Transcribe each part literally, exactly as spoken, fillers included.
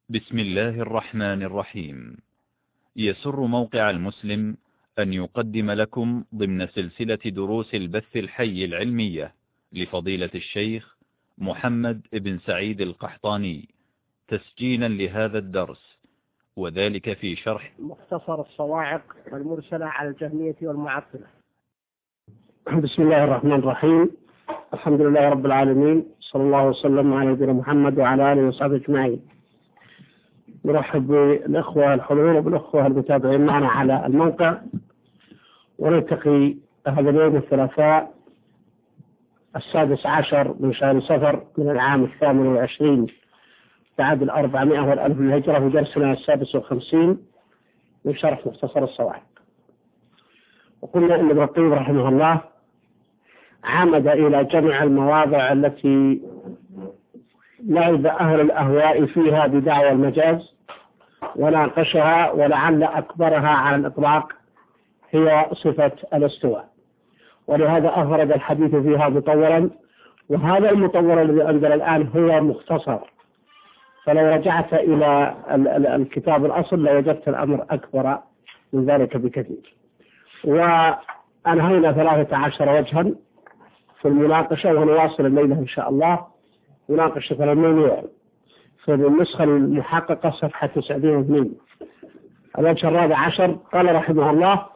بسم الله الرحمن الرحيم. يسر موقع المسلم أن يقدم لكم ضمن سلسلة دروس البث الحي العلمية لفضيلة الشيخ محمد بن سعيد القحطاني تسجيلا لهذا الدرس، وذلك في شرح مختصر الصواعق المرسلة على الجهمية والمعطلة. بسم الله الرحمن الرحيم. الحمد لله رب العالمين، صلى الله وسلم على نبينا محمد وعلى آله وصحبه أجمعين. نرحب بالأخوة الحضور وبالأخوة المتابعين معنا على الموقع، ونلتقي هذا اليوم الثلاثاء السادس عشر من شهر صفر من العام الثامن والعشرين بعد الأربعمائة والألف من الهجرة، في درسنا السادس والخمسين من شرح مختصر الصواعق. وقلنا أن ابن القيم رحمه الله عمد إلى جمع المواضع التي لعب أهل الأهواء فيها بدعوى المجاز وناقشها، ولعل أكبرها على الإطلاق هي صفة الاستواء، ولهذا أفرد الحديث فيها مطولا، وهذا المطول الذي أنزل الآن هو مختصر، فلو رجعت إلى الكتاب الأصل لوجدت الأمر أكبر من ذلك بكثير. وأنهينا ثلاثة عشر وجها في المناقشة، ونواصل الليلة إن شاء الله مناقشة الموضوع في النسخة المحققة صفحة تسعين واثنين. الوجه الرابع عشر قال رحمه الله: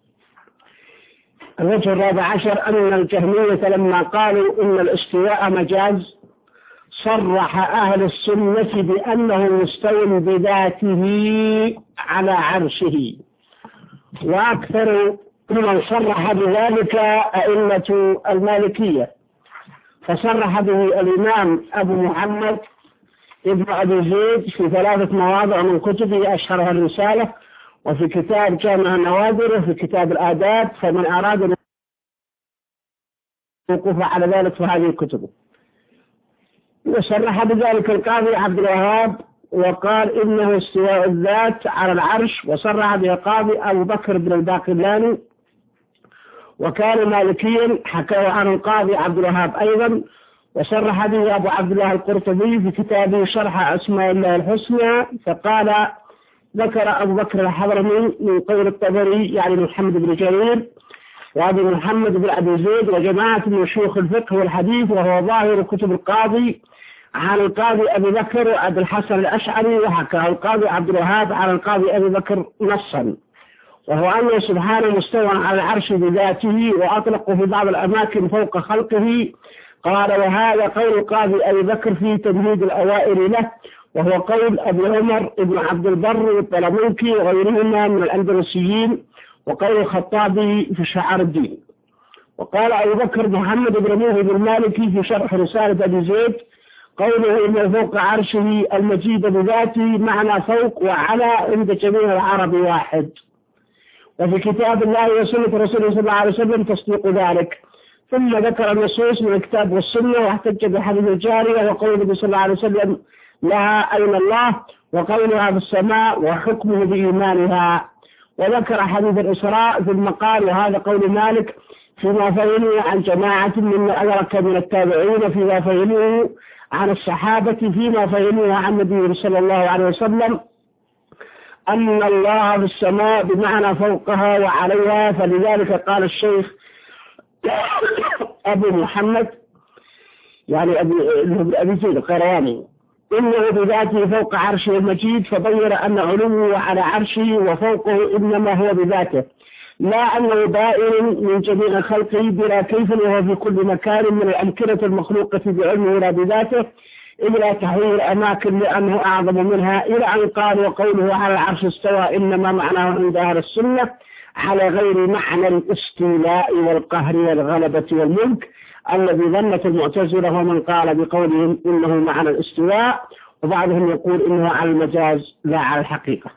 الوجه الرابع عشر أن الجهمية لما قالوا إن الاستواء مجاز صرح أهل السنة بأنه مستوٍ بذاته على عرشه، وأكثر من صرح بذلك أئمة المالكية، فصرح به الإمام أبو محمد ابن أبي زيد في ثلاثة مواضع من كتبه، أشهرها الرسالة، وفي كتاب جامع النوادر، وفي كتاب الآداب، فمن أراد الوقوف على ذلك فهذه كتبه. وصرح بذلك القاضي عبد الوهاب وقال إنه استواء الذات على العرش، وصرح به القاضي أبو بكر بن الباقلاني وكان مالكيا، حكاه عن القاضي عبد الوهاب أيضا، وصرح به أبو عبد الله القرطبي في كتابه شرح أسماء الله الحسنى، فقال ذكر أبو بكر الحضرمي من قول الطبري يعني محمد بن جرير وأبي محمد بن أبي زيد وجماعة من شيوخ الفقه والحديث، وهو ظاهر كتب القاضي عن القاضي أبي بكر وأبي الحسن الأشعري، وحكى القاضي عبد الوهاب عن القاضي أبي بكر نصا، وهو أنه سبحانه مستوى على العرش بذاته، وأطلقه في بعض الأماكن فوق خلقه. قال: وهذا قول القاضي أبي بكر في تمهيد الأوائل له، وهو قول أبي عمر ابن عبد البر والطلمنكي وغيرهما من الأندلسيين، وقول الخطابي في شعار الدين. وقال أبو بكر محمد بن موهب المالكي في شرح رسالة أبي زيد قوله إن فوق عرشه المجيد بذاته معنى فوق وعلى عند جميع العرب واحد، وفي كتاب الله وسنة رسوله صلى الله عليه وسلم تصديق ذلك. ثم ذكر النصوص من الكتاب والسنة، واحتج بحديث الجارية وقول النبي صلى الله عليه وسلم لها أين الله، وقولها في السماء، وحكمه بإيمانها. وذكر حديث الإسراء في المقال، وهذا قول مالك فيما فهمه عن جماعة ممن أدرك من التابعين، فيما فهمه عن الصحابة، فيما فهمه عن النبي صلى الله عليه وسلم أن الله في السماء بمعنى فوقها وعليها. فلذلك قال الشيخ أبو محمد يعني أبي, أبي زيد القيرواني إنه بذاته فوق عرشه المجيد، فبين أن علوه على عرشه وفوقه إنما هو بذاته، لا أنه بائن من جميع خلقه بلا كيف، وهو في كل مكان من الأمكنة المخلوقة بعلمه لا بذاته، إلا تحويل الأماكن لأنه أعظم منها، إلى أن قال وقوله على العرش استوى إنما معناه عند أهل السنة على غير معنى الاستيلاء والقهر والغلبة والملك الذي ظنت المعتزلة، ومن قال بقولهم إنه معنى الاستواء، وبعضهم يقول إنه على المجاز لا على الحقيقة.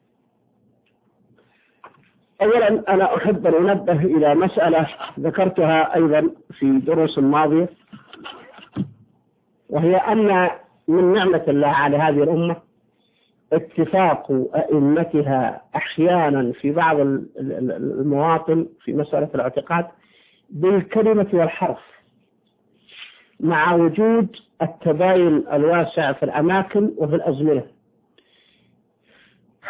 أولا أنا أحب أن أنبه إلى مسألة ذكرتها أيضا في دروس الماضية، وهي أن من نعمة الله على هذه الأمة اتفاق أئمتها أحيانا في بعض المواطن في مسألة الاعتقاد بالكلمة والحرف، مع وجود التباين الواسع في الأماكن وفي الأزمنة.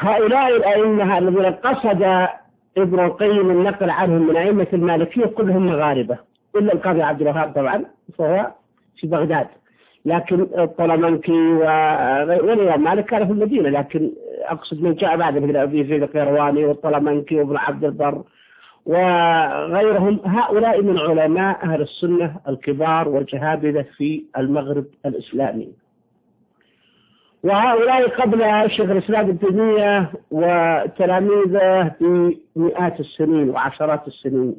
هؤلاء الأئمة الذين قصد ابن القيم النقل عنهم من أئمة المالكية كلهم مغاربة إلا القاضي عبد الوهاب طبعا فهو في بغداد، لكن الطلمنكي وغير مالك كان في المدينة، لكن أقصد من جاء بعد مثل أبي زيد القيرواني والطلمنكي وابن عبد البر وغيرهم، هؤلاء من علماء أهل السنة الكبار والجهابذة في المغرب الإسلامي. وهؤلاء قبل شيخ الإسلام ابن تيمية وتلاميذه بمئات السنين وعشرات السنين،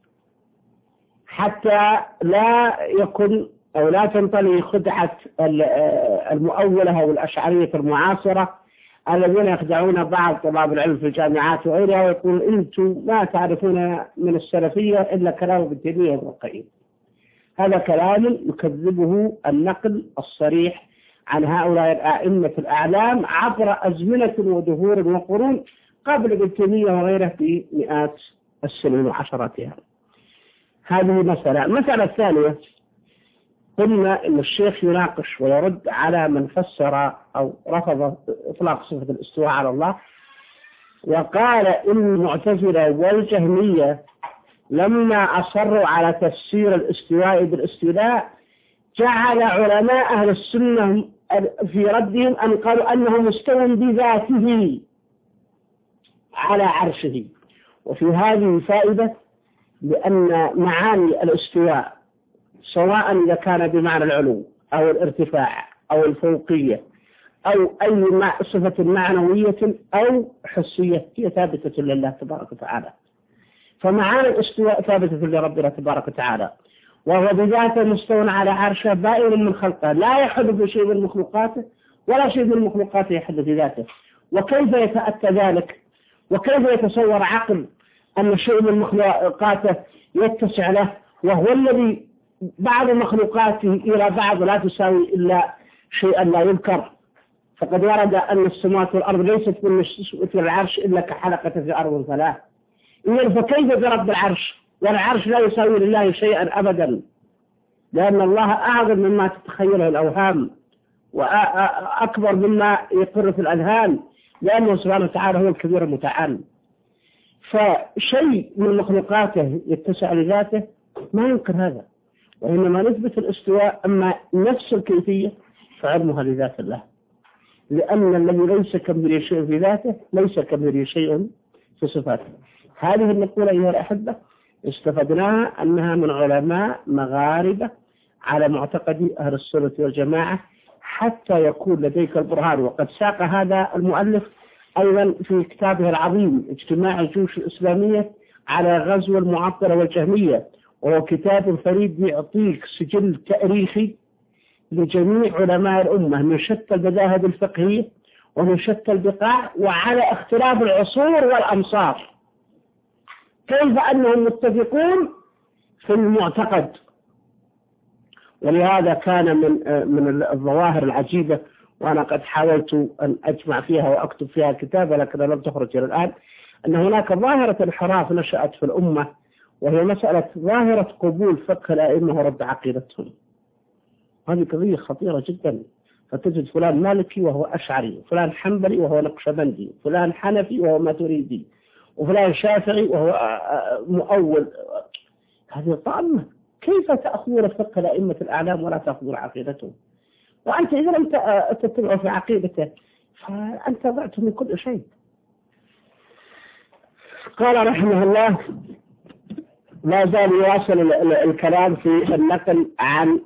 حتى لا يكن أو لا تنطلي خدعة المؤولة أو الأشعرية المعاصرة الذين يخدعون بعض طلاب العلم في الجامعات وغيرها ويقول أنتم ما تعرفون من السلفية إلا كلام ابن تيمية وابن القيم. هذا كلام يكذبه النقل الصريح عن هؤلاء الأئمة الأعلام عبر أزمنة ودهور وقرون قبل ابن تيمية وغيره بمئات السنين وعشراتها. هذه مسألة. المسألة الثانية، قلنا أن الشيخ يناقش ويرد على من فسر أو رفض إطلاق صفة الاستواء على الله، وقال إن المعتزلة والجهمية لما أصروا على تفسير الاستواء بالاستيلاء جعل علماء أهل السنة في ردهم أن قالوا أنه مستوى بذاته على عرشه. وفي هذه فائدة لأن معاني الاستواء سواء إذا كان بمعنى العلو أو الارتفاع أو الفوقية أو أي صفة معنوية أو حسية هي ثابتة لله تبارك وتعالى. فمعاني الاستواء ثابتة لربنا تبارك وتعالى، وهو بذاته مستوى على عرشه بائن من خلقه، لا يحدث شيء من مخلوقاته ولا شيء من مخلوقاته يحدث ذاته. وكيف يتأتى ذلك؟ وكيف يتصور عقل أن شيء من مخلوقاته يتسع له، وهو الذي بعض مخلوقاته إلى بعض لا تساوي إلا شيئا لا يذكر؟ فقد ورد أن السماوات والأرض ليست من مثل العرش إلا كحلقة في أرض ثلاث. إذن فكيف برب العرش والعرش لا يساوي لله شيئا أبدا، لأن الله أعظم مما تتخيله الأوهام وأكبر مما يقر في الأذهان، لأنه سبحانه وتعالى هو الكبير المتعال. فشيء من مخلوقاته يتسع لذاته ما ينكر هذا، وإنما نثبت الاستواء. أما نفس الكيفية فعلمها لذات الله، لأن الذي ليس كمثله شيء في ذاته ليس كمثله شيء في صفاته. هذه النقولة أيها الأحبة استفدناها أنها من علماء مغاربة على معتقد أهل السنة والجماعة، حتى يكون لديك البرهان. وقد ساق هذا المؤلف أيضا في كتابه العظيم اجتماع الجيوش الإسلامية على غزو المعطلة والجهمية، وهو كتاب فريد يعطيك سجل تاريخي لجميع علماء الأمة من شتى المذاهب الفقهية ومن شتى البقاع وعلى اختلاف العصور والأمصار، كيف أنهم متفقون في المعتقد. ولهذا كان من من الظواهر العجيبة، وأنا قد حاولت أن أجمع فيها وأكتب فيها كتابة لكن لم تخرج إلى الآن، أن هناك ظاهرة انحراف نشأت في الأمة، وهي مسألة ظاهرة قبول فقه الأئمة ورد عقيدتهم. هذه قضية خطيرة جدا. فتجد فلان مالكي وهو أشعري، فلان حنبلي وهو نقشبندي، فلان حنفي وهو ماتريدي، وفلان شافعي وهو مؤول. هذه طامة. كيف تأخذون فقه الأئمة الأعلام ولا تأخذون عقيدتهم؟ وأنت إذا لم تتبع في عقيدته فأنت ضعت من كل شيء. قال رحمه الله لا زال يواصل الكلام في النقل عن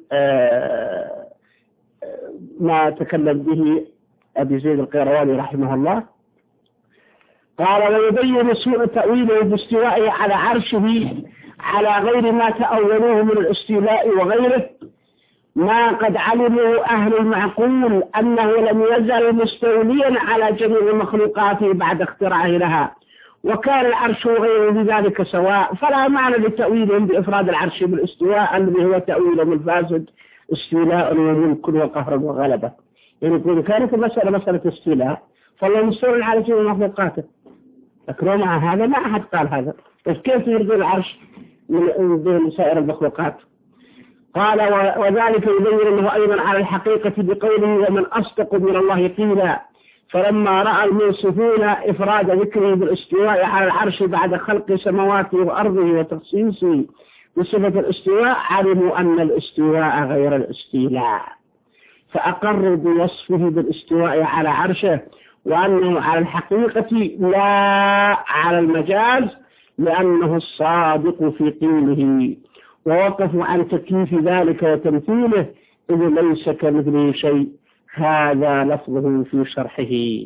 ما تكلم به أبي زيد القيرواني رحمه الله. قال ويبين سوء تأويله باستوائه على عرشه على غير ما تأولوه من الاستيلاء وغيره، ما قد علموا أهل المعقول أنه لم يزل مستوليا على جميع مخلوقاته بعد اختراعه لها، وكان العرش وغيره بذلك سواء، فلا معنى لتأويلهم بإفراد العرش بالاستواء الذي هو تأويلهم الفاسد استيلاء وملك وقهر وغلبة. يعني يقول كانت المسألة مسألة استيلاء فالله مستولي على جميع مخلوقاته، لكن مع هذا ما أحد قال هذا. كيف يرضي العرش من سائر المخلوقات؟ قال وذلك يبين أنه أيضا على الحقيقة بقوله ومن أصدق من الله قيلا، فلما رأى المنصفون إفراد ذكره بالاستواء على العرش بعد خلق سماواته وأرضه وتخصيصه بصفة الاستواء علموا أن الاستواء غير الاستيلاء، فأقروا بوصفه بالاستواء على عرشه وأنه على الحقيقة لا على المجاز، لأنه الصادق في قيله، ووقفوا عن تكييف ذلك وتمثيله إذ ليس كمثله شيء. هذا لفظه في شرحه.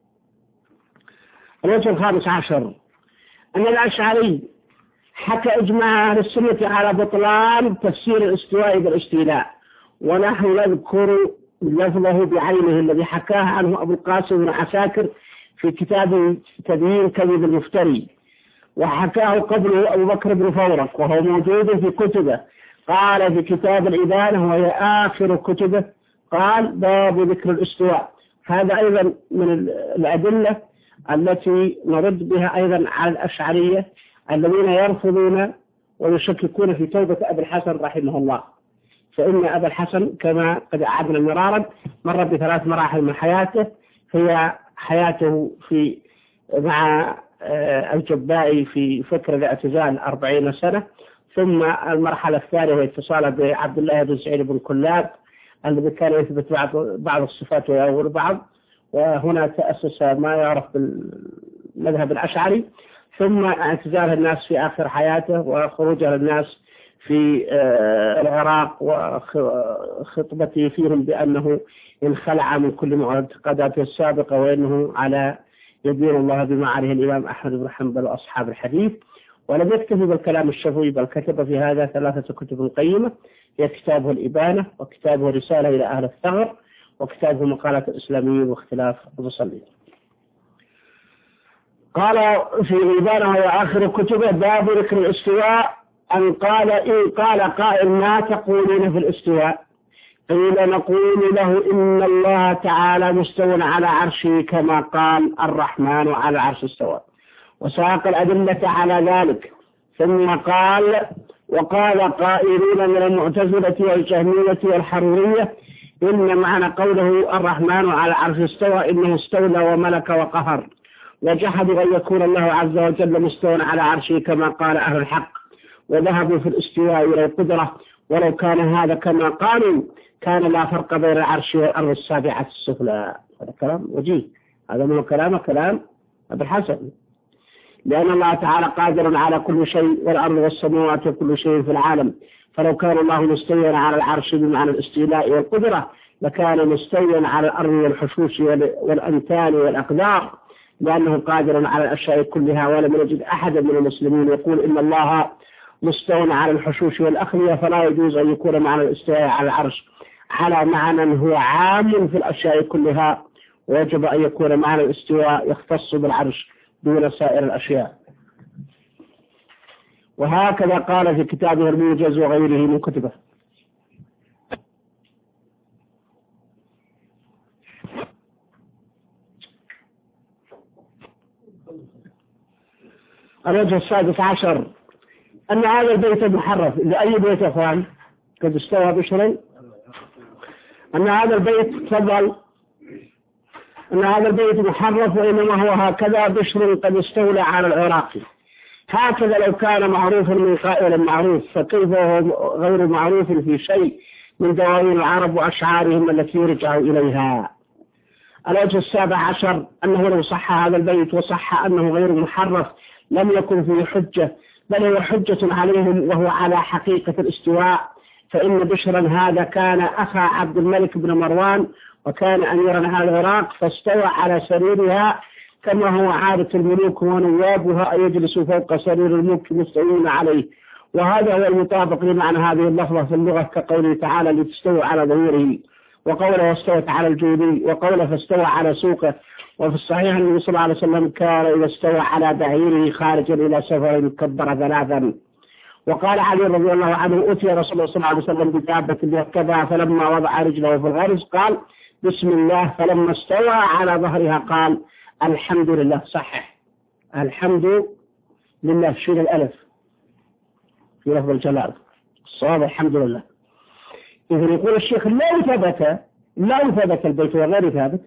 الوجه الخامس عشر أن الأشعري حكى إجماع أهل السنة على بطلان تفسير الاستواء بالاستيلاء، ونحن نذكر لفظه بعينه الذي حكاه عنه أبو القاسم بن عساكر في كتاب تبيين كذب المفتري، وحكاه قبله أبو بكر بن فورق وهو موجود في كتبه. قال في كتاب الإبانة وهي آخر كتبه قال باب ذكر الاستواء. هذا أيضا من الأدلة التي نرد بها أيضا على الأشعرية الذين يرفضون ويشككون في توبة أبي الحسن رحمه الله، فإن أبا الحسن كما قد أعدنا مرارا مر بثلاث مراحل من حياته، هي حياته في مع الجبائي في فكر الاعتزال أربعين سنة، ثم المرحلة الثانية هي اتصاله بعبد الله بن سعيد بن كلاب الذي كان يثبت بعض بعض الصفات ويأول بعض، وهنا تأسس ما يعرف بالمذهب الأشعري، ثم اعتزال الناس في آخر حياته وخروجه للناس في العراق وخطبته فيهم بأنه انخلع من كل معتقداته السابقة وأنه على يدين الله بما عليه الإمام أحمد بن حنبل وأصحاب الحديث. ولم يكتفي بالكلام الشفوي بل كتب في هذا ثلاثة كتب قيمة، هي كتابه الإبانة، وكتابه رسالة إلى أهل الثغر، وكتابه مقالة الإسلاميين واختلاف المصلين. قال في الإبانة وهي آخر كتبه باب ذكر الاستواء أن قال إن قال قائل ما تقولون في الاستواء؟ قيل نقول له إن الله تعالى مستوى على عرشه كما قال الرحمن على العرش استوى، وساق الأدلة على ذلك. ثم قال وقال قائلون من المعتزلة والجهمية والحرورية إن معنى قوله الرحمن على العرش استوى إنه استولى وملك وقهر، وجحدوا أن يكون الله عز وجل مستوى على عرشه كما قال أهل الحق، وذهبوا في الاستواء إلى القدرة، ولو كان هذا كما قالوا كان لا فرق بين العرش والأرض السابعة السفلى. هذا كلام وجيه، هذا من كلام كلام أبي الحسن، لأن الله تعالى قادر على كل شيء والأرض والسماوات وكل شيء في العالم، فلو كان الله مستويا على العرش بمعنى الاستيلاء والقدرة لكان مستويا على الأرض والحشوش والأمثال والأقدار، لأنه قادر على الأشياء كلها. ولم نجد أحدا من المسلمين يقول إن الله مستوى على الحشوش والأخلية، فلا يجوز أن يكون معنى الاستواء على العرش على معنى هو عام في الأشياء كلها، ويجب أن يكون معنى الاستواء يختص بالعرش دون سائر الأشياء. وهكذا قال في كتابه الموجز وغيره من كتبه. الوجه السادس عشر أن هذا البيت المحرف لأي بيت يا أخوان قد استوى بشرا، أن هذا البيت تفضل أن هذا البيت محرف وإنما هو هكذا بشر قد استولى على العراق، هكذا لو كان معروفا من قائل معروف فكيف هو غير معروف في شيء من دواوين العرب وأشعارهم التي يرجع إليها. الوجه السابع عشر أنه لو صح هذا البيت وصح أنه غير محرف لم يكن فيه حجة، بل هو حجة عليهم وهو على حقيقة الاستواء، فإن بشرا هذا كان أخا عبد الملك بن مروان وكان أميرا على العراق، فاستوى على سريرها كما هو عادة الملوك ونوابها أن يجلسوا فوق سرير الملك مستوين عليه، وهذا هو المطابق لمعنى هذه اللفظة في اللغة كقوله تعالى لتستوى على ظهوره، وقوله واستوت على الجودي، وقوله فاستوى على سوقه. وفي الصحيح النبي صلى الله عليه وسلم كان إذا استوى على بعيره خارجا إلى سفر كبر ثلاثا. وقال علي رضي الله عنه أتي رسول الله صلى الله عليه وسلم بدابة يركبها فلما وضع رجله في الغرز قال بسم الله، فلما استوى على ظهرها قال الحمد لله. صحح الحمد لله شيل الألف في لفظ الجلال، الصواب الحمد لله. إذن يقول الشيخ لو ثبت لو ثبت البيت وغير ثابت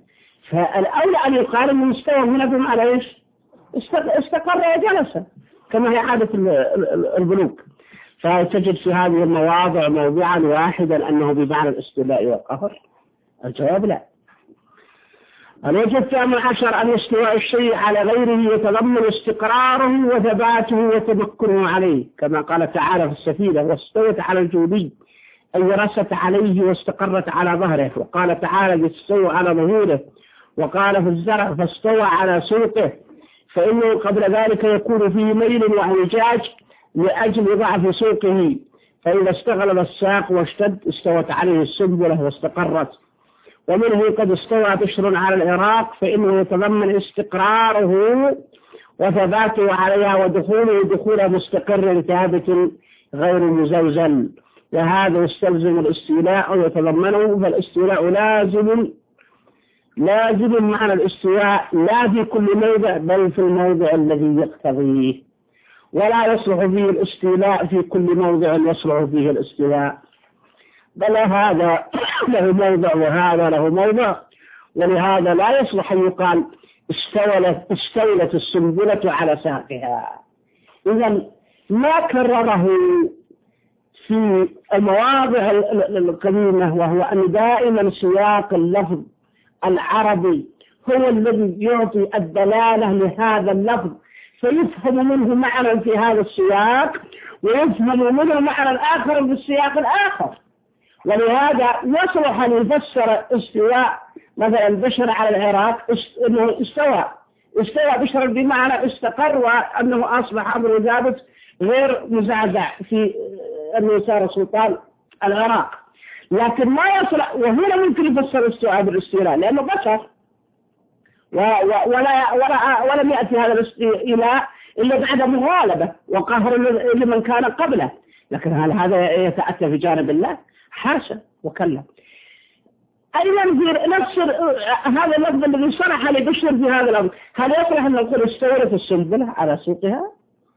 فالأولى أن يقال أن المستوى هنا بمعنى إيش؟ استقر وجلس كما هي عادة البنوك. فتجد في هذه المواضع موضعا واحدا أنه بمعنى الاستيلاء والقهر. الجواب لا. الوجه الثامن عشر أن استواء الشيء على غيره يتضمن استقراره وثباته وتمكنه عليه، كما قال تعالى في السفينة: واستوت على الجودي أي رست عليه واستقرت على ظهره. وقال تعالى: استوى على ظهوره. وقال في الزرع: فاستوى على سوقه، فإنه قبل ذلك يكون فيه ميل واعوجاج لأجل ضعف سوقه، فإذا استغلب الساق واشتد استوت عليه السنبلة واستقرت. ومنه قد استوى بشر على العراق، فإنه يتضمن استقراره وثباته عليها ودخوله دخول مستقر ثابت غير مزلزل، وهذا يستلزم الاستيلاء أو يتضمنه. فالاستيلاء لازم لازم معنى الاستواء لا في كل موضع بل في الموضع الذي يقتضيه، ولا يصلح فيه الاستيلاء في كل موضع يصلح فيه الاستواء، بل هذا له موضع وهذا له موضع. ولهذا لا يصلح أن يقال استولت, استولت السنبلة على ساقها. إذا ما كرره في المواضع القديمة، وهو أن دائما سياق اللفظ العربي هو الذي يعطي الدلالة لهذا اللفظ، فيفهم منه معنى في هذا السياق ويفهم منه معنى آخر في السياق الآخر. ولهذا يصلح أن يفسر استواء مثلا بشر على العراق أنه استوى استوى بشر بمعنى استقر وأنه أصبح أمر ثابت غير مزعزع في أنه صار سلطان العراق. لكن ما يصلح، وهنا ممكن يفسر الاستواء بالاستيلاء لأنه بشر ولا ولا ولم يأتي هذا الاستيلاء إلا بعد مغالبة وقهر لمن كان قبله. لكن هل هذا يتأتى في جانب الله؟ حاشا وكلا. أيضا في نفس هذا اللفظ الذي صرح لبشر في هذا الأمر، هل يصلح أن نقول استولت السنبلة على سوقها؟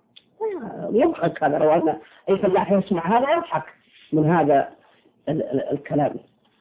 يضحك هذا، روانا أي فلاح يسمع هذا يضحك من هذا الكلام.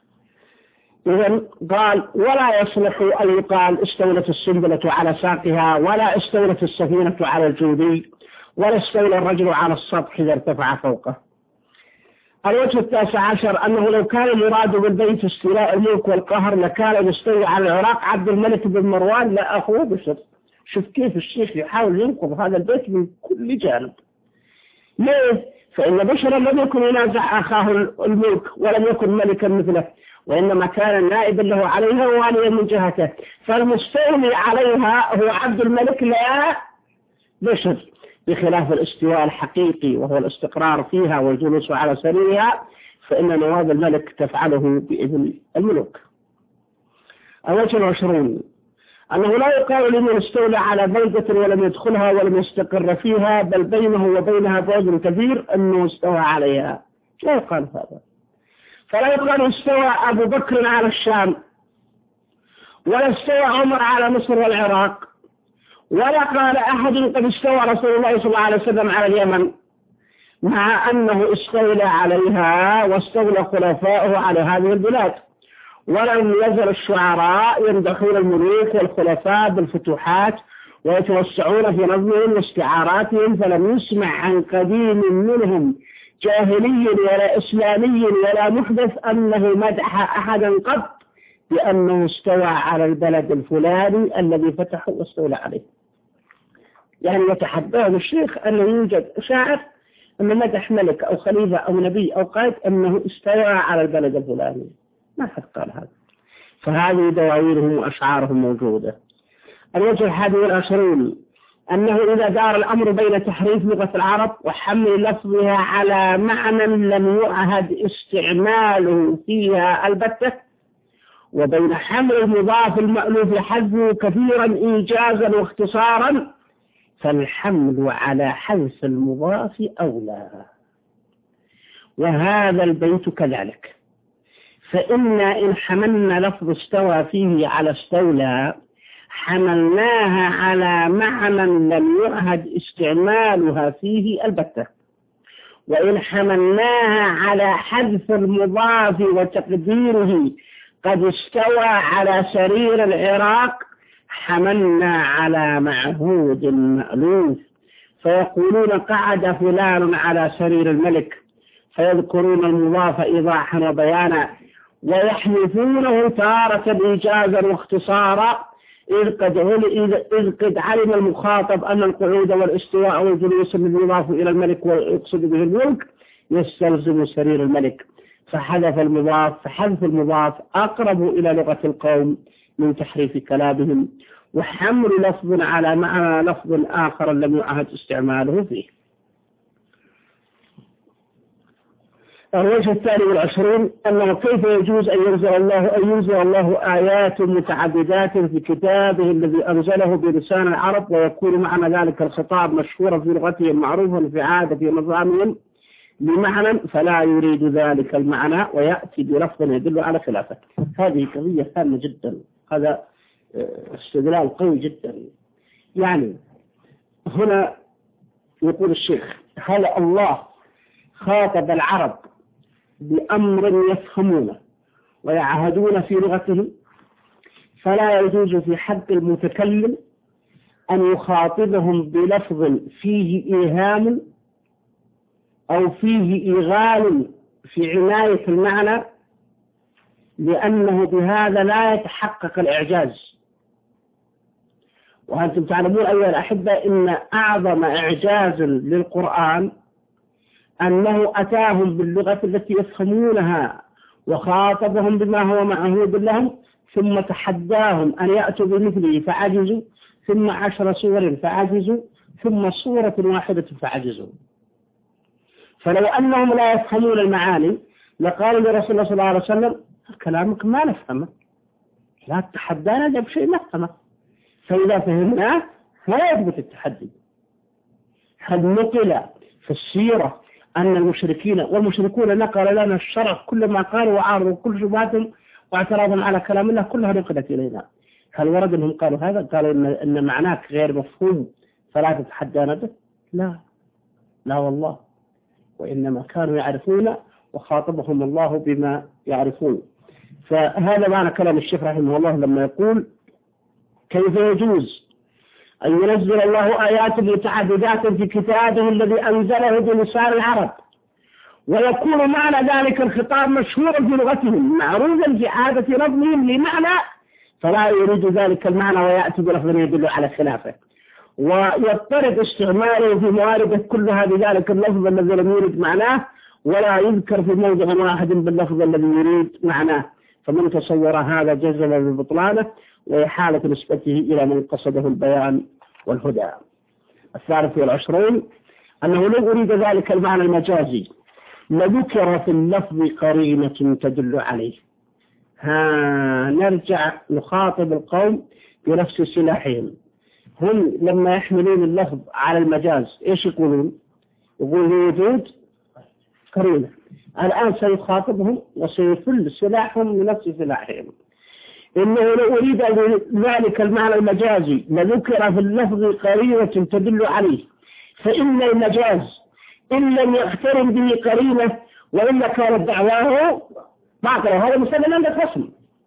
إذن قال: ولا يصلح أن يقال استولت السنبلة على ساقها، ولا استولت السفينة على الجودي، ولا استولى الرجل على السطح إذا ارتفع فوقه. الوجه التاسع عشر أنه لو كان المراد بالبيت استيلاء الملك والقهر لكان مستوي على العراق عبد الملك بن مروان لا أخوه بشر. شوف كيف الشيخ يحاول ينقض هذا البيت من كل جانب. ليه؟ فإن بشر لم يكن ينازع أخاه الملك ولم يكن ملكا مثله، وإنما كان نائبا له عليها واليا من جهته، فالمستولي عليها هو عبد الملك لا بشر، بخلاف الاستواء الحقيقي وهو الاستقرار فيها والجلوس على سريرها، فإن نواب الملك تفعله بإذن الملوك. الوجه العشرون أنه لا يقال لمن استولى على بلدة ولم يدخلها ولم يستقر فيها بل بينه وبينها بعد كبير أنه استوى عليها، لا يقال هذا. فلا يقال استوى أبو بكر على الشام، ولا استوى عمر على مصر والعراق، ولا قال أحد قد استوى رسول الله صلى الله عليه وسلم على اليمن، مع أنه استولى عليها واستولى خلفاؤه على هذه البلاد. ولم يزل الشعراء يمدحون الملوك والخلفاء بالفتوحات ويتوسعون في نظمهم واستعاراتهم، فلم يسمع عن قديم منهم جاهلي ولا إسلامي ولا محدث أنه مدح أحدا قط بأنه استوى على البلد الفلاني الذي فتحه واستولى عليه. يعني يتحداه الشيخ أنه يوجد شاعر أنه مدح ملك أو خليفة أو نبي أو قائد أنه استوى على البلد الفلاني، ما حد قال هذا. فهذه دواويرهم وأشعارهم موجودة. الوجه الحادي والعشرون أنه إذا دار الأمر بين تحريف لغة العرب وحمل لفظها على معنى لم يعهد استعماله فيها البتة، وبين حمل المضاف المألوف حذفه كثيرا إيجازا واختصارا، فالحمل على حذف المضاف أولى. وهذا البيت كذلك، فإن إن حملنا لفظ استوى فيه على استولى حملناها على معنى لم يعهد استعمالها فيه البتة، وإن حملناها على حذف المضاف وتقديره قد استوى على سرير العراق حملنا على معهود مألوف، فيقولون قعد فلان على سرير الملك، فيذكرون المضاف إيضاحا وبيانا، ويحذفونه تارة إيجازا واختصارا، إذ قد إذ قد علم المخاطب أن القعود والاستواء والجلوس المضاف إلى الملك ويقصد به الملك يستلزم سرير الملك، فحذف المضاف فحذف المضاف أقرب إلى لغة القوم من تحريف كلامهم، وحمل لفظ على معنى لفظ آخر لم يعهد استعماله فيه. الوجه الثاني والعشرين أنه كيف يجوز أن ينزل الله أن ينزل الله آيات متعددات في كتابه الذي أنزله بلسان العرب، ويكون معنى ذلك الخطاب مشهورا في لغتهم معروفا في عادة نظامهم بمعنى فلا يريد ذلك المعنى ويأتي بلفظ يدل على خلافه. هذه قضية هامة جدا، هذا استدلال قوي جدا. يعني هنا يقول الشيخ هل الله خاطب العرب بأمر يفهمونه ويعهدون في لغتهم، فلا يجوز في حق المتكلم أن يخاطبهم بلفظ فيه إيهام أو فيه إغال في عناية المعنى، لأنه بهذا لا يتحقق الإعجاز. وأنتم تعلمون أيها الأحبة إن أعظم إعجاز للقرآن أنه أتاهم باللغة التي يفهمونها وخاطبهم بما هو معهود لهم، ثم تحداهم أن يأتوا بمثله فعجزوا، ثم عشر صور فعجزوا، ثم صورة واحدة فعجزوا. فلو أنهم لا يفهمون المعاني لقالوا لرسول الله صلى الله عليه وسلم كلامك ما نفهمه، لا تتحدانا جاب شيء نفهمه، فإذا فهمناه لا يثبت التحدي. هل نقل في السيرة أن المشركين والمشركون نقل لنا الشرع كل ما قالوا وعارضوا كل شبهاتهم واعتراضهم على كلام الله كلها نقلت إلينا؟ هل ورد أنهم قالوا هذا؟ قالوا إن, إن معناك غير مفهوم فلا تتحدانا به؟ لا لا والله، وإنما كانوا يعرفون وخاطبهم الله بما يعرفون. فهذا معنى كلام الشيخ رحمه الله لما يقول كيف يجوز أن ينزل الله آيات متعددات في كتابه الذي أنزله بلسان العرب، ويكون معنى ذلك الخطاب مشهورا في لغتهم معروفا في عادة نظمهم لمعنى فلا يريد ذلك المعنى ويأتي بلفظ يدل على خلافه، ويضطرد استعماله في موارده كلها بذلك اللفظ الذي لم يرد معناه، ولا يذكر في موضع واحد باللفظ الذي يريد معناه، فمن تصور هذا جزم ببطلانه وإحالة نسبته إلى من قصده البيان والهدى. الثالث والعشرون أنه لو أريد ذلك المعنى المجازي لذكر في اللفظ قرينة تدل عليه. ها نرجع نخاطب القوم بنفس سلاحهم. هم لما يحملون اللفظ على المجاز إيش يقولون؟ يقولون وجود قرينة. الآن سيخاطبهم وسيفل سلاحهم بنفس سلاحهم. إنه لو أريد ذلك المعنى المجازي لذكر في اللفظ قرينة تدل عليه، فإن المجاز إن لم يقترن به قرينة وإلا كانت دعواه باطلة، هذا مسلم عند الخصم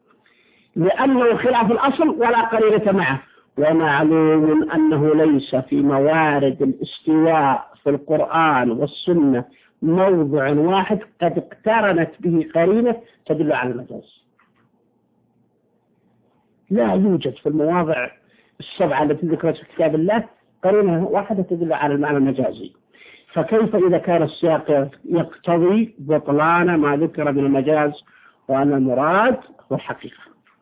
لأنه خلاف الأصل ولا قرينة معه. ومعلوم أنه ليس في موارد الاستواء في القرآن والسنة موضع واحد قد اقترنت به قرينة تدل على المجاز. لا يوجد في المواضع السبعة التي ذكرت في كتاب الله قرينة واحدة تدل على المعنى المجازي، فكيف إذا كان السياق يقتضي بطلان ما ذكر من المجاز وأن المراد هو الحقيقة.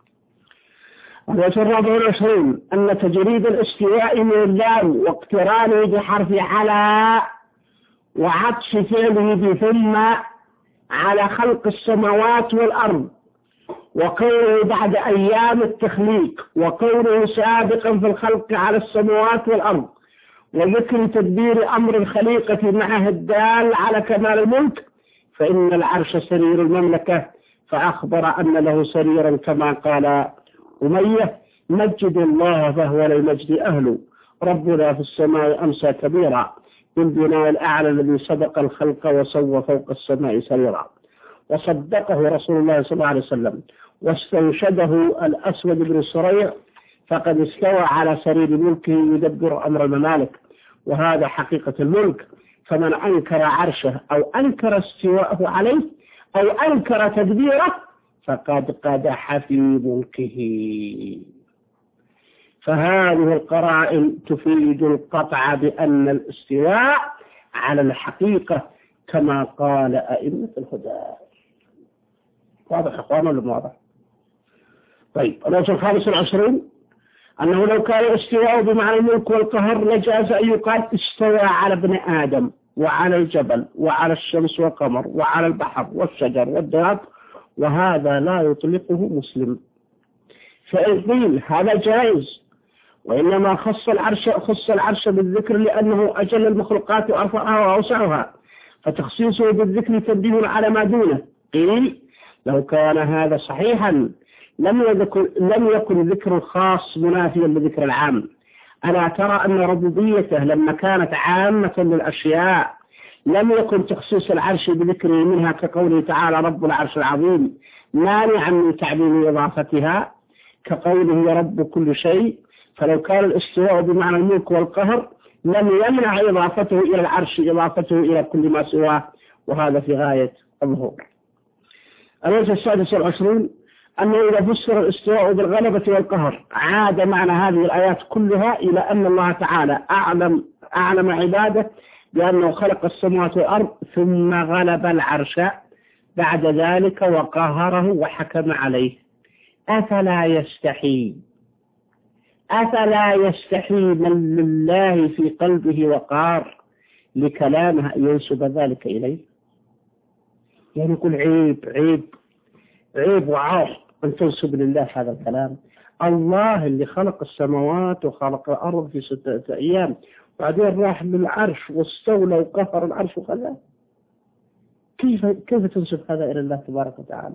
الوجه الرابع والعشرين أن تجريد الاستواء من اللام واقترانه بحرف على وعطف فعله بثم على خلق السماوات والأرض، وقوله بعد أيام التخليق، وقوله سابقا في الخلق على السماوات والأرض، وذكر تدبير أمر الخليقة معه الدال على كمال الملك، فإن العرش سرير المملكة، فأخبر أن له سريرا كما قال أمية مجد الله فهو للمجد أهل، ربنا في السماء أمسى كبيرا بالبناء الأعلى الذي سبق الخلق وسوى فوق السماء سريرا. وصدقه رسول الله صلى الله عليه وسلم واستنشده الأسود بن سريع فقد استوى على سرير ملكه يدبر أمر الممالك، وهذا حقيقة الملك. فمن أنكر عرشه أو أنكر استواءه عليه أو أنكر تدبيره فقد قدح في ملكه. فهذه القرائن تفيد القطع بأن الاستواء على الحقيقة كما قال أئمة الهدى. واضح أخوانا ولا واضح؟ طيب، الوجه الخامس والعشرين أنه لو كان الاستواء بمعنى الملك والقهر لجاز أن يقال استوى على ابن آدم وعلى الجبل وعلى الشمس والقمر وعلى البحر والشجر والدواب، وهذا لا يطلقه مسلم. فإن قيل هذا جائز، وإنما خص العرش خص العرش بالذكر لأنه أجل المخلوقات وأرفعها وأوسعها، فتخصيصه بالذكر تنبيه على ما دونه. قيل لو كان هذا صحيحا لم يكن لم يكن ذكر الخاص منافيا لذكر العام. ألا ترى أن ربوبيته لما كانت عامة للأشياء لم يكن تخصيص العرش بذكره منها كقوله تعالى رب العرش العظيم مانعا من تعليم إضافتها كقوله رب كل شيء. فلو كان الاستواء بمعنى الملك والقهر لم يمنع إضافته إلى العرش إضافته إلى كل ما سواه، وهذا في غاية الظهور. الوجه السادس والعشرون أنه إذا فسر الاستواء بالغلبة والقهر عاد معنى هذه الآيات كلها إلى أن الله تعالى أعلم, أعلم عباده بأنه خلق السماوات والأرض ثم غلب العرش بعد ذلك وقهره وحكم عليه. أفلا يستحي أفلا يستحي من لله في قلبه وقار لكلامه أن ينسب ذلك إليه؟ يعني يقول عيب عيب عيب وعار أن تنسب لله هذا الكلام. الله اللي خلق السماوات وخلق الأرض في ستة أيام بعدين راح للعرش واستولى وقهر العرش وخلاه. كيف كيف تنسب هذا إلى الله تبارك وتعالى؟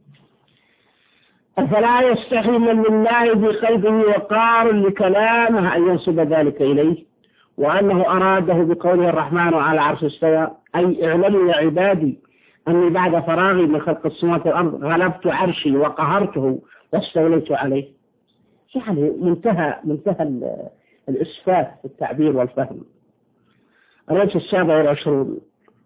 أفلا يستحي من لله في قلبه وقار لكلامه أن ينسب ذلك إليه، وأنه أراده بقوله الرحمن على العرش استوى، أي اعلموا يا عبادي أني بعد فراغي من خلق السماوات والأرض غلبت عرشي وقهرته واستوليت عليه. يعني منتهى منتهى الإسفاف في التعبير والفهم. الوجه السابع والعشرون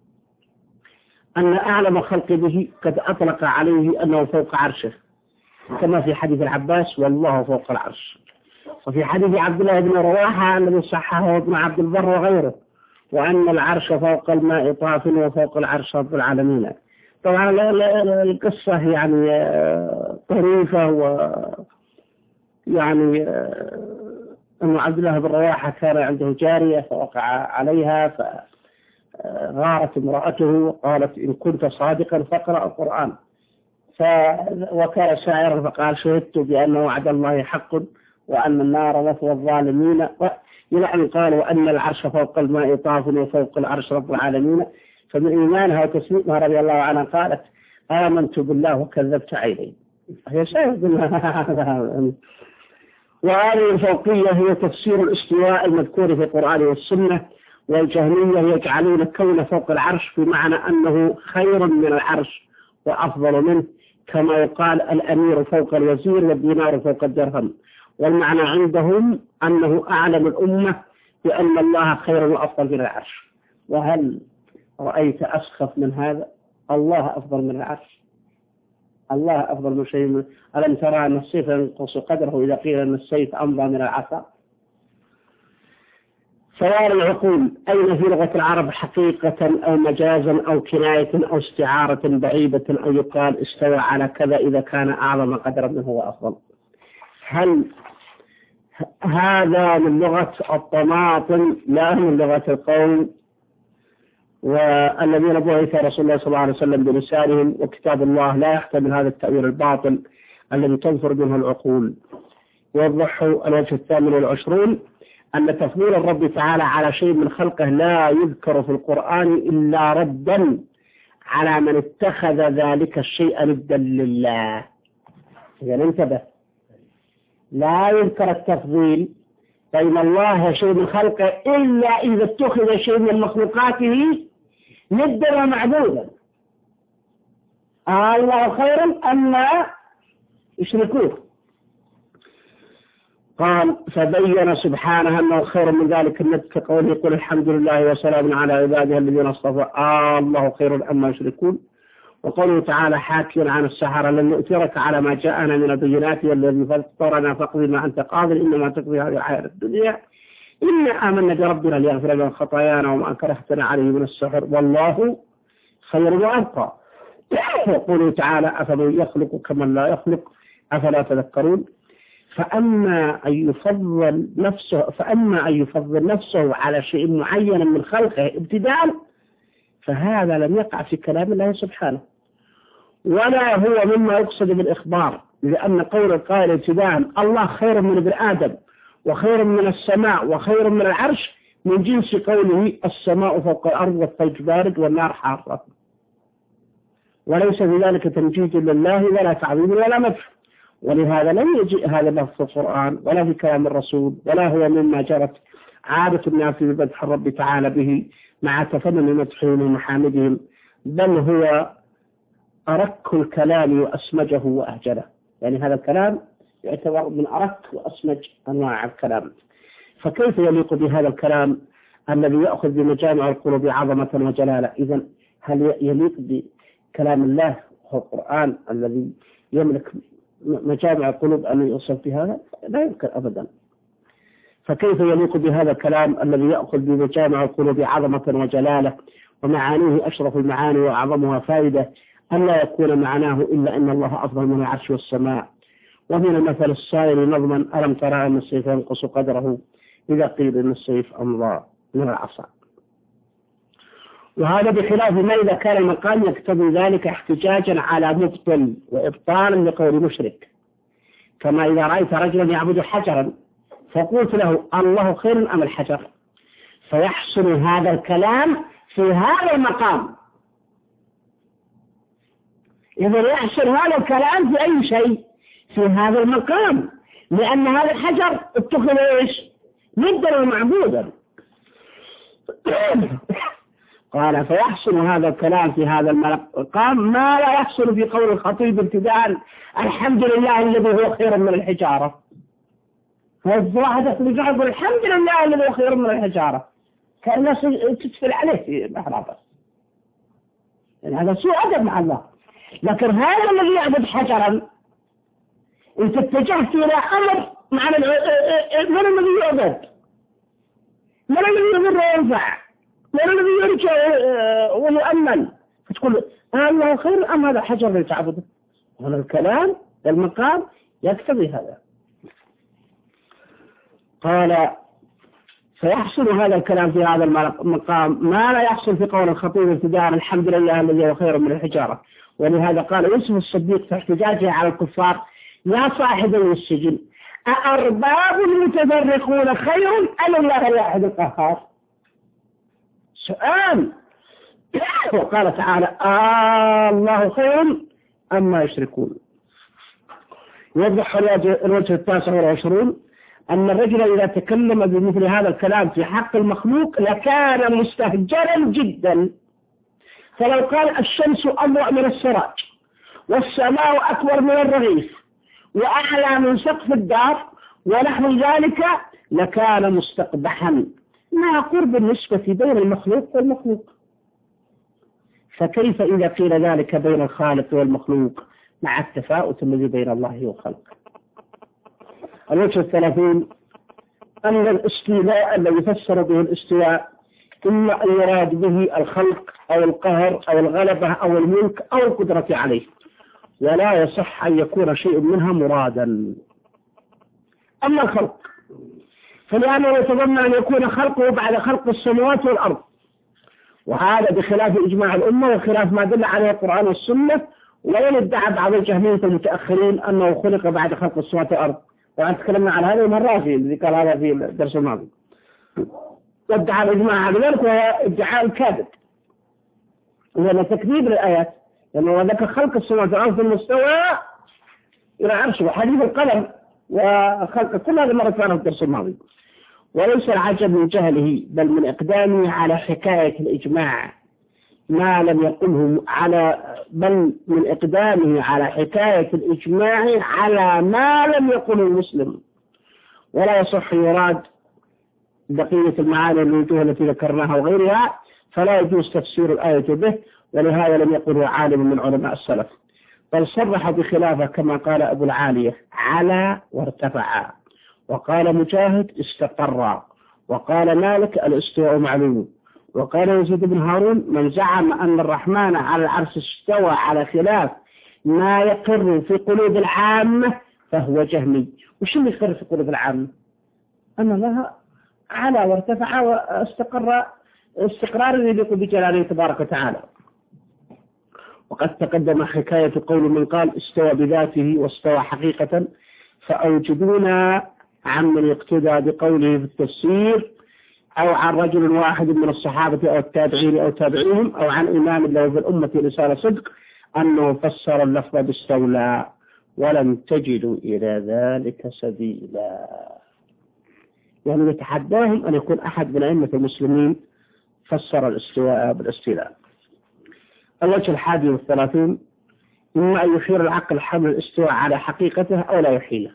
أن أعلم خلق به قد أطلق عليه أنه فوق عرشه كما في حديث العباس والله فوق العرش، وفي حديث عبد الله بن رواحة الذي صححه ابن عبد البر وغيره وأن العرش فوق الماء طاف وفوق العرش رب العالمين. طبعا القصة يعني طريفة، و يعني أن عبد الله بن رواحة كان عنده جارية فوقع عليها فغارت امرأته وقالت إن كنت صادقا فاقرأ القرآن، وكان شاعرا فقال شهدت بأن وعد الله حق وأن النار مثوى الظالمين، إلى أن قال وأن العرش فوق الماء طاف وفوق العرش رب العالمين. فمن إيمانها وتسليمها رضي الله عنها قالت آمنت بالله وكذبت عيني. هي شاهد وهذه الفوقية هي تفسير الاستواء المذكور في القرآن والسنة. والجهمية يجعلون كون فوق العرش بمعنى أنه خير من العرش وأفضل منه، كما يقال الأمير فوق الوزير والدينار فوق الدرهم. والمعنى عندهم أنه أعلم الأمة بأن الله خير وأفضل من العرش. وهل رأيت أسخف من هذا؟ الله أفضل من العرش، الله أفضل من شيء من... ألم ترى أن السيف ينقص قدره إذا قيل أن السيف أمضى من العصا؟ سواء العقول أين في لغة العرب حقيقة أو مجازا أو كناية أو استعارة بعيدة أو يقال استوى على كذا إذا كان أعظم قدرا منه وأفضل. هل هذا من لغة الطماطم لا من لغة القوم والذين بعث رسول الله صلى الله عليه وسلم بلسانهم، وكتاب الله لا يحتمل هذا التأويل الباطل الذي تنفر منه العقول. يوضح الوجه الثامن والعشرون أن تفضيل الرب تعالى على شيء من خلقه لا يذكر في القرآن إلا ردا على من اتخذ ذلك الشيء ندا لله. يعني انتبه، لا يذكر التفضيل بين الله شيء من خلقه إلا إذا اتخذ شيء من مخلوقاته ندا ومعبودا. الله خيرا أما يشركون. قال فبين سبحانه أنه خير من ذلك النبي كقوله يقول الحمد لله وسلام على عباده الذين اصطفى آه الله خير أما يشركون. وقوله تعالى حاكيا عن السحرة لن نؤثرك على ما جاءنا من البينات والذي فطرنا فاقضي ما أنت قاضي إنما تقضي هذه الحياة الدنيا إنا آمنا بربنا ليغفر لنا خطايانا وما كرهتنا عليه من السحر والله خير وأبقى. وقوله تعالى أفمن يخلق كمن لا يخلق أفلا تذكرون. فأما أن يفضل نفسه فأما أن يفضل نفسه على شيء معين من خلقه ابتداء فهذا لم يقع في كلام الله سبحانه ولا هو مما يقصد بالإخبار، لأن قول القائل ابتداء الله خير من ابن آدم وخير من السماء وخير من العرش من جنس قوله السماء فوق الأرض والثلج بارد والنار حارة، وليس بذلك تمجيد لله ولا تعظيم ولا مدح. ولهذا لم يجيء هذا اللفظ في القرآن ولا في كلام الرسول ولا هو مما جرت عادة الناس بمدح الرب تعالى به مع تفنن مدحهم ومحامدهم، بل هو أرك الكلام وأسمجه وأهجله. يعني هذا الكلام يعتبر من أرك وأسمج أنواع الكلام. فكيف يليق بهذا الكلام الذي يأخذ بمجامع القلوب عظمة وجلالة؟ إذن هل يليق بكلام الله هو القرآن الذي يملك مجامع القلوب أن يوصف بهذا؟ لا يمكن أبدا. فكيف يليق بهذا الكلام الذي يأخذ بمجامع القلوب عظمة وجلالة ومعانيه أشرف المعاني وأعظمها فائدة أن لا يكون معناه إلا أن الله أفضل من العرش والسماء؟ ومن المثل الصائر نظما ألم ترى أن السيف ينقص قدره إذا قيل أن السيف أمضى من العصا. وهذا بخلاف ما إذا كان المقام يقتضي ذلك احتجاجا على مبطل وإبطالا لقول مشرك، كما إذا رأيت رجلا يعبد حجرا فقلت له الله خير أم الحجر، فيحصل هذا الكلام في هذا المقام. إذا يحصل هذا الكلام في أي شيء في هذا المقام، لأن هذا الحجر اتخذ إيش مدا ومعبودا. قال فيحصل هذا الكلام في هذا المقام ما لا يحصل في قول الخطيب ابتداء الحمد لله الذي هو خير من الحجارة. فالواحد يقول الحمد لله الذي هو خير من الحجارة كان الناس تتفل عليه في محرابه، يعني هذا سوء أدب مع الله. لكن هذا الذي يعبد حجرا انت اتجهت إلى أمر مع من الذي يعبد، من الذي يضر وينفع، من الذي يرجع ويؤمن، فتقول الله خير أم هذا حجر اللي تعبده؟ هذا الكلام المقام يقتضي هذا. قال فيحصل هذا الكلام في هذا المقام ما لا يحصل في قول الخطيب ابتداء الحمد لله الذي هو خير من الحجارة. ولهذا قال يوسف الصديق في احتجاجه على الكفار يا صاحب السجن أأرباب متفرقون خير أم الله الواحد القهار؟ سؤال. وقال تعالى آه الله خير أما يشركون. يوضح الوجه التاسع والعشرون أن الرجل إذا تكلم بمثل هذا الكلام في حق المخلوق لكان مستهجرا جدا. فلو قال الشمس أضوأ من السراج والسماء أكبر من الرغيف وأعلى من سقف الدار ونحو ذلك لكان مستقبحا مع قرب النسبة بين المخلوق والمخلوق. فكيف إذا قيل ذلك بين الخالق والمخلوق مع التفاوت الذي بين الله والخلق؟ الوجه الثلاثين أن الاستيلاء الذي فسر به الاستواء إما أن يراد به الخلق أو القهر أو الغلبة أو الملك أو القدرة عليه، ولا يصح أن يكون شيء منها مرادا. أما الخلق فلأنه يتضمن أن يكون خلقه بعد خلق السماوات والأرض، وهذا بخلاف إجماع الأمة وخلاف ما دل عليه القرآن والسنة. ولا يدعى بعض الجهمية المتأخرين أنه خلق بعد خلق السماوات والأرض، وأن تكلمنا عن هذا مرة في ذكر هذا في الدرس الماضي. يدعى الإجماع على ذلك وهو ادعاء الكاذب، وهو تكذيب للآيات، لأنه ذكر خلق السماوات والأرض في المستوى إلى عرشه وحديث القلم وخلق كل هذا مرة كان في الدرس الماضي. وليس العجب من جهله بل من إقدامه على حكاية الإجماع ما لم يقله على بل من إقدامه على حكاية الإجماع على ما لم يقله المسلم، ولا يصح يراد بقية المعاني الوجوه التي ذكرناها وغيرها، فلا يجوز تفسير الآية به، ولهذا لم يقله عالم من علماء السلف، بل صرح بخلافه كما قال أبو العالية على وارتفع، وقال مجاهد استقر، وقال مالك الاستواء معلوم، وقال يزيد بن هارون من زعم أن الرحمن على العرش استوى على خلاف ما يقر في قلوب العامة فهو جهمي. وش اللي يقر في قلوب العامة؟ أن الله على وارتفع واستقر استقرار يليق بجلاله تبارك وتعالى. وقد تقدم حكاية قول من قال استوى بذاته واستوى حقيقة، فأوجدونا عمن يقتدى بقوله في التفسير، أو عن رجل واحد من الصحابة أو التابعين أو تابعيهم، أو عن إمام له في الأمة رسالة صدق أنه فسر اللفظ باستولى، ولم تجدوا إلى ذلك سبيلا. يعني يتحداهم أن يكون أحد من أئمة المسلمين فسر الاستواء بالاستيلاء. الوجه الحادي والثلاثون إما أن يحيل العقل حمل الاستواء على حقيقته أو لا يحيله.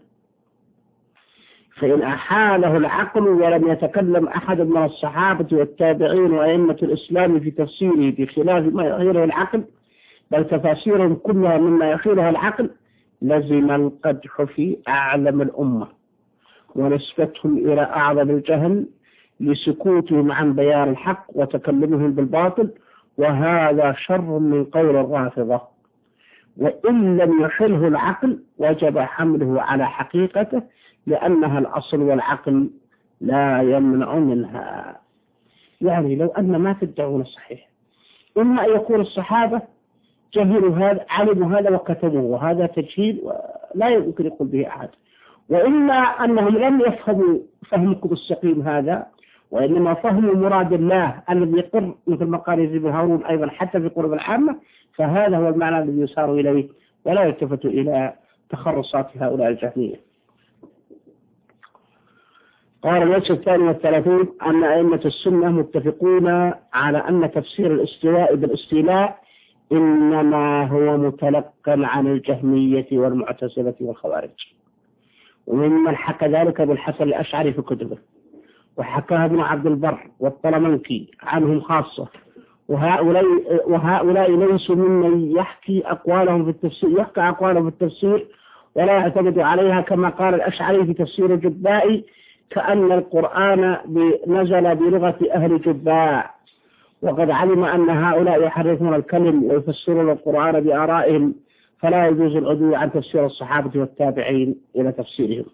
فإن أحاله العقل ولم يتكلم أحد من الصحابة والتابعين وأئمة الإسلام في تفسيره بخلاف ما يحيله العقل، بل تفاسيرهم كلها مما يحيلها العقل، لزم القدح في أعلم الأمة ونسبتهم إلى أعظم الجهل لسكوتهم عن بيان الحق وتكلمهم بالباطل، وهذا شر من قول الرافضة. وإن لم يحله العقل وجب حمله على حقيقته، لأنها الأصل والعقل لا يمنع منها. يعني لو أن ما تدعون الصحيح، إما أن يكون الصحابة جهلوا هذا علموا هذا وكتبوه، وهذا تجهيل لا يمكن يقول به أحد، وإما أنهم لم يفهموا فهمكم السقيم هذا، وإنما فهموا مراد الله الذي يقر مثل ما قال يزيد بن هارون أيضا حتى في قلوب العامة، فهذا هو المعنى الذي يسار إليه، ولا يلتفت إلى تخرصات هؤلاء الجهمية. قال الوجه الثاني والثلاثون أن أئمة السنة متفقون على أن تفسير الاستواء بالاستيلاء إنما هو متلقى عن الجهمية والمعتزلة والخوارج، وممن حكى ذلك بالحسن الأشعري في كتبه، وحكاها ابن عبد البر والطلمنكي عنهم خاصة، وهؤلاء, وهؤلاء ليسوا ممن يحكي أقوالهم في التفسير يحكى أقوالهم في التفسير ولا يعتمد عليها، كما قال الأشعري في تفسير الجبائي كأن القرآن نزل بلغة أهل جباء، وقد علم أن هؤلاء يحرفون الكلم ويفسرون القرآن بآرائهم، فلا يجوز العدول عن تفسير الصحابة والتابعين إلى تفسيرهم.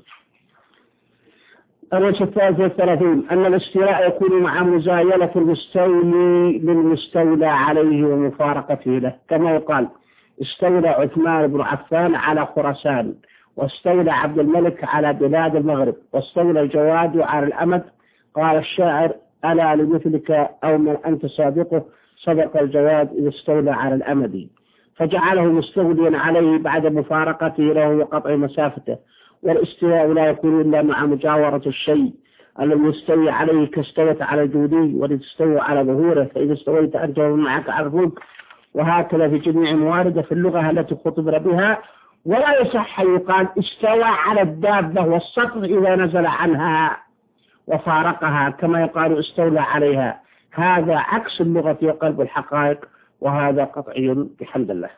الوجه الثالث والثلاثون أن الاستيلاء يكون مع مزايلة المستولي للمستولى عليه ومفارقته له، كما يقال استولى عثمان بن عفان على خراسان، واستولى عبد الملك على بلاد المغرب، واستولى الجواد على الأمد. قال الشاعر ألا لمثلك أو من أنت سابقه صدق الجواد إذا استولى على الأمد، فجعله مستوليا عليه بعد مفارقته له وقطع مسافته. والاستواء لا يكون إلا مع مجاورة الشيء الذي يستوي عليه، كاستوت على الجودي ولتستوي على ظهوره، فإذا استويت أنت ومن معك عرفوك، وهكذا في جميع موارد في اللغة التي خطبنا بها. ولا يصح يقال استوى على الدابة والسطح إذا نزل عنها وفارقها، كما يقال استولى عليها، هذا عكس اللغة وقلب الحقائق، وهذا قطعي بحمد الله.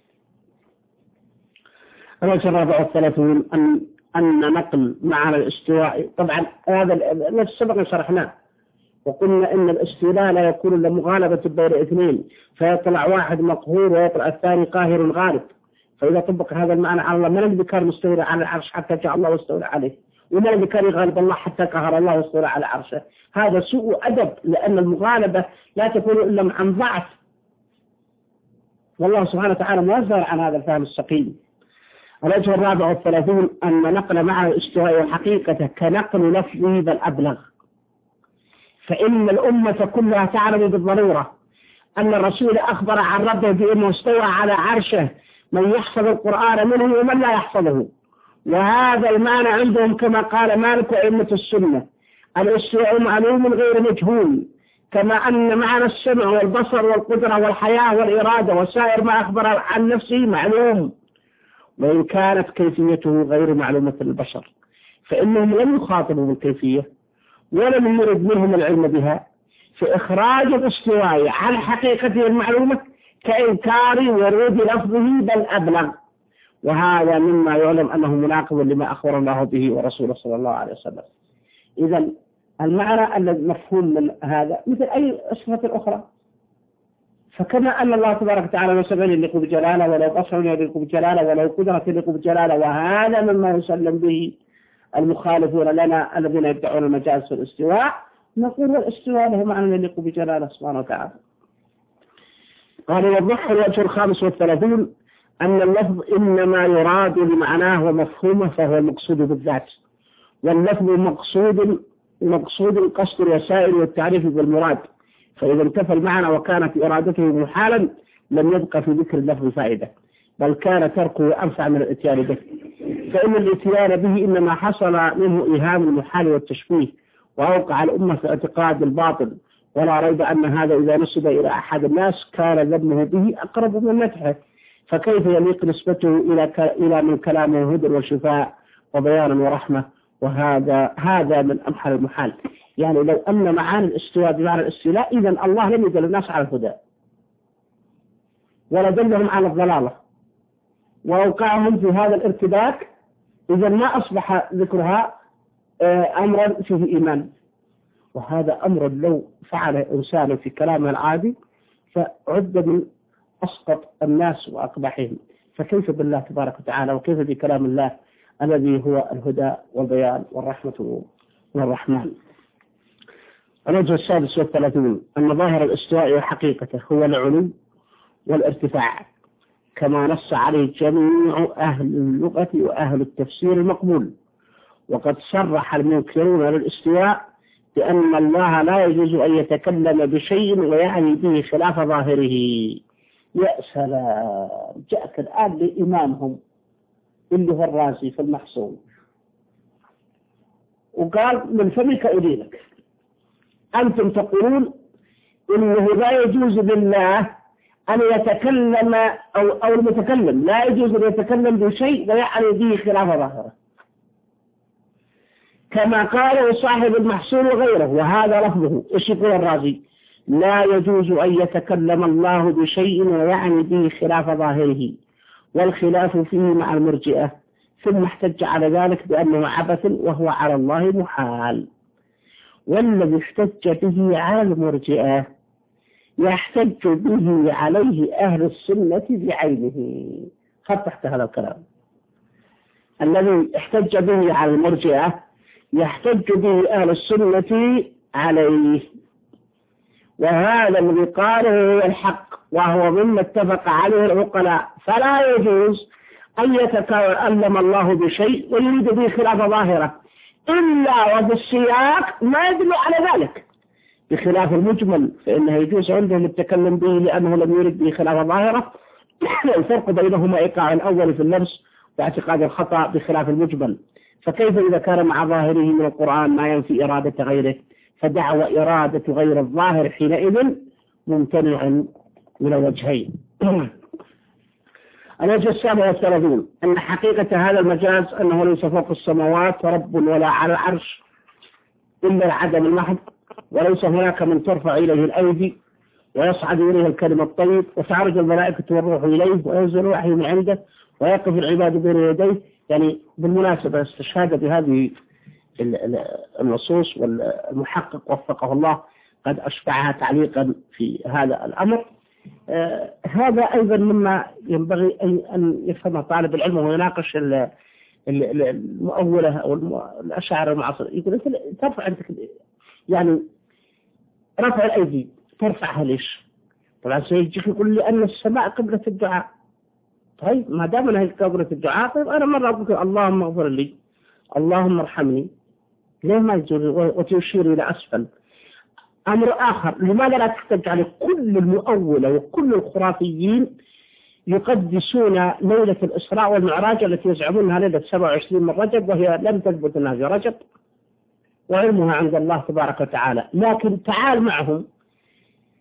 الوجه الرابع والثلاثون أن أن نقل معنى الاستواء، طبعا هذا الذي سبق شرحناه، وقلنا إن الاستيلاء لا يكون إلا مغالبة بين اثنين، فيطلع واحد مقهور ويطلع الثاني قاهر غالب. فإذا طبق هذا المعنى على الله، من الذي كان مستولى على العرش حتى جاء الله واستولى عليه؟ ومن الذي كان يغالب الله حتى قهر الله واستولى على عرشه؟ هذا سوء أدب، لأن المغالبة لا تكون إلا عن ضعف، والله سبحانه وتعالى منزه عن هذا الفهم السقيم. الوجه الرابع والثلاثون أن نقل مع الاستواء وحقيقته كنقل لفظه بل أبلغ، فإن الأمة كلها تعلم بالضرورة أن الرسول أخبر عن ربه بأنه استوى على عرشه من يحفظ القرآن منه ومن لا يحفظه، وهذا المعنى عندهم كما قال مالك وأئمة السنة الاستواء معلوم غير مجهول، كما أن معنى السمع والبصر والقدرة والحياة والإرادة وسائر ما أخبر عن نفسه معلوم، وإن كانت كيفيته غير معلومة للبشر فإنهم لم يخاطبوا بالكيفية ولم يرد منهم العلم بها، فإخراج الاستواء عن حقيقته المعلومة كإنكار ورود لفظه بل أبلغ، وهذا مما يعلم أنه مناقض لما أخبر الله به ورسوله صلى الله عليه وسلم. إذا المعنى المفهوم من هذا مثل أي صفة أخرى، فكما أن الله تبارك وتعالى له سمع يليق بجلاله ولو بصر يليق بجلاله ولو قدرة يليق بجلاله، وهذا مما يسلم به المخالفون لنا الذين يدعون المجاز في الاستواء، نقول والاستواء له معنى يليق بجلاله سبحانه وتعالى. قال يوضح الوجه الخامس والثلاثون أن اللفظ إنما يراد لمعناه ومفهومه فهو المقصود بالذات، واللفظ مقصود مقصود القصد الوسائل والتعريف بالمراد، فإذا انتفى المعنى وكانت إرادته محالا لم يبقى في ذكر اللفظ فائدة، بل كان تركه أنفع من الاتيان به، فإن الاتيان به إنما حصل منه إيهام المحال والتشبيه وأوقع الأمة في اعتقاد الباطل، ولا ريب أن هذا إذا نسب إلى أحد الناس كان ذمه به أقرب من مدحه، فكيف يليق نسبته إلى إلى من كلامه هدى وشفاء وبيان ورحمة، وهذا هذا من أمحل المحال. يعني لو أن معاني الاستواء بمعنى الاستيلاء إذن الله لم يدل الناس على الهدى ولا دلهم على الضلالة وأوقعهم في هذا الارتباك، إذن ما أصبح ذكرها أمرا فيه إيمان، وهذا أمر لو فعل إنسان في كلامه العادي فعد من أسقط الناس وأقبحهم، فكيف بالله تبارك وتعالى وكيف بكلام الله الذي هو الهدى والبيان والرحمة والرحمن. الوجه السادس والثلاثون أن ظاهر الاستواء وحقيقته هو العلو والارتفاع كما نص عليه جميع أهل اللغة وأهل التفسير المقبول، وقد صرح المنكرون للاستواء بأن الله لا يجوز أن يتكلم بشيء ويعني به خلاف ظاهره. يا سلام، جاءك الآن لإمامهم اللي هو الرازي في المحصول وقال من فمك أدينك، أنتم تقولون إنه لا يجوز لله أن يتكلم أو, أو المتكلم لا يجوز أن يتكلم بشيء ويعني به خلاف ظاهره، كما قال صاحب المحصول وغيره، وهذا لفظه. إيش يقول الرازي؟ لا يجوز أن يتكلم الله بشيء ويعني به خلاف ظاهره، والخلاف فيه مع المرجئة، ثم احتج على ذلك بأنه عبث وهو على الله محال. والذي احتج به على المرجئة يحتج به عليه أهل السنة بعينه. خط تحت هذا الكلام. الذي احتج به على المرجئة يحتج به أهل السنة عليه، وهذا الذي قاله هو الحق، وهو مما اتفق عليه العقلاء، فلا يجوز أن يتكلم الله بشيء ويريد به خلاف ظاهره إلا وفي السياق ما يدل على ذلك، بخلاف المجمل فإنه يجوز عندهم التكلم به لأنه لم يرد به خلاف ظاهره. الفرق بينهما إيقاع الأول في اللبس واعتقاد الخطأ بخلاف المجمل، فكيف إذا كان مع ظاهره من القرآن ما ينفي إرادة غيره، فدعوى إرادة غير الظاهر حينئذ ممتنع من الوجهين. الوجه السابع والثلاثون أن حقيقة هذا المجاز أنه ليس فوق السماوات رب ولا على العرش إلا العدم المحض، وليس هناك من ترفع إليه الأيدي ويصعد إليه الكلمة الطيب وتعرج الملائكة والروح إليه وينزل وحي من عنده ويقف العباد بين يديه. يعني بالمناسبة استشهاد بهذه النصوص، والمحقق وفقه الله قد أشبعها تعليقا في هذا الأمر. آه هذا أيضا مما ينبغي أن يفهمه طالب العلم ويناقش المؤولة أو الأشاعرة المعاصرة. يقول أنت ترفع عندك يعني رفع الأيدي ترفعها ليش؟ طبعا سيجيك يقول لي أن السماء قبلة الدعاء. طيب ما دام أنها قبلة الدعاء، طيب أنا مرة أقول اللهم اغفر لي اللهم ارحمني، ليه ما يجوز وتشير إلى أسفل؟ أمر آخر، لماذا لا تحتج على كل المؤولة وكل الخرافيين يقدسون ليلة الإسراء والمعراج التي يزعمونها ليلة سبعة وعشرين من رجب، وهي لم تثبت أنها في رجب وعلمها عند الله تبارك وتعالى، لكن تعال معهم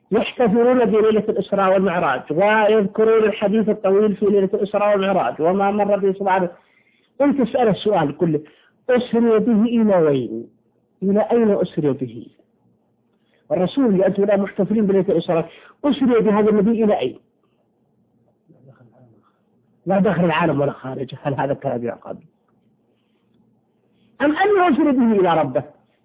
يحتفلون بليلة الإسراء والمعراج ويذكرون الحديث الطويل في ليلة الإسراء والمعراج وما مر به سبحانه. أنت تسأل السؤال كله: أسري به إلى وين؟ إلى أين أسري به؟ الرسول اللي أنتم لا محتفلين بليلة الإسراء أسري بهذا النبي إلى أين؟ لا داخل العالم ولا خارجه. هل هذا كلام يعقل؟ أم أن أسري به إلى ربه؟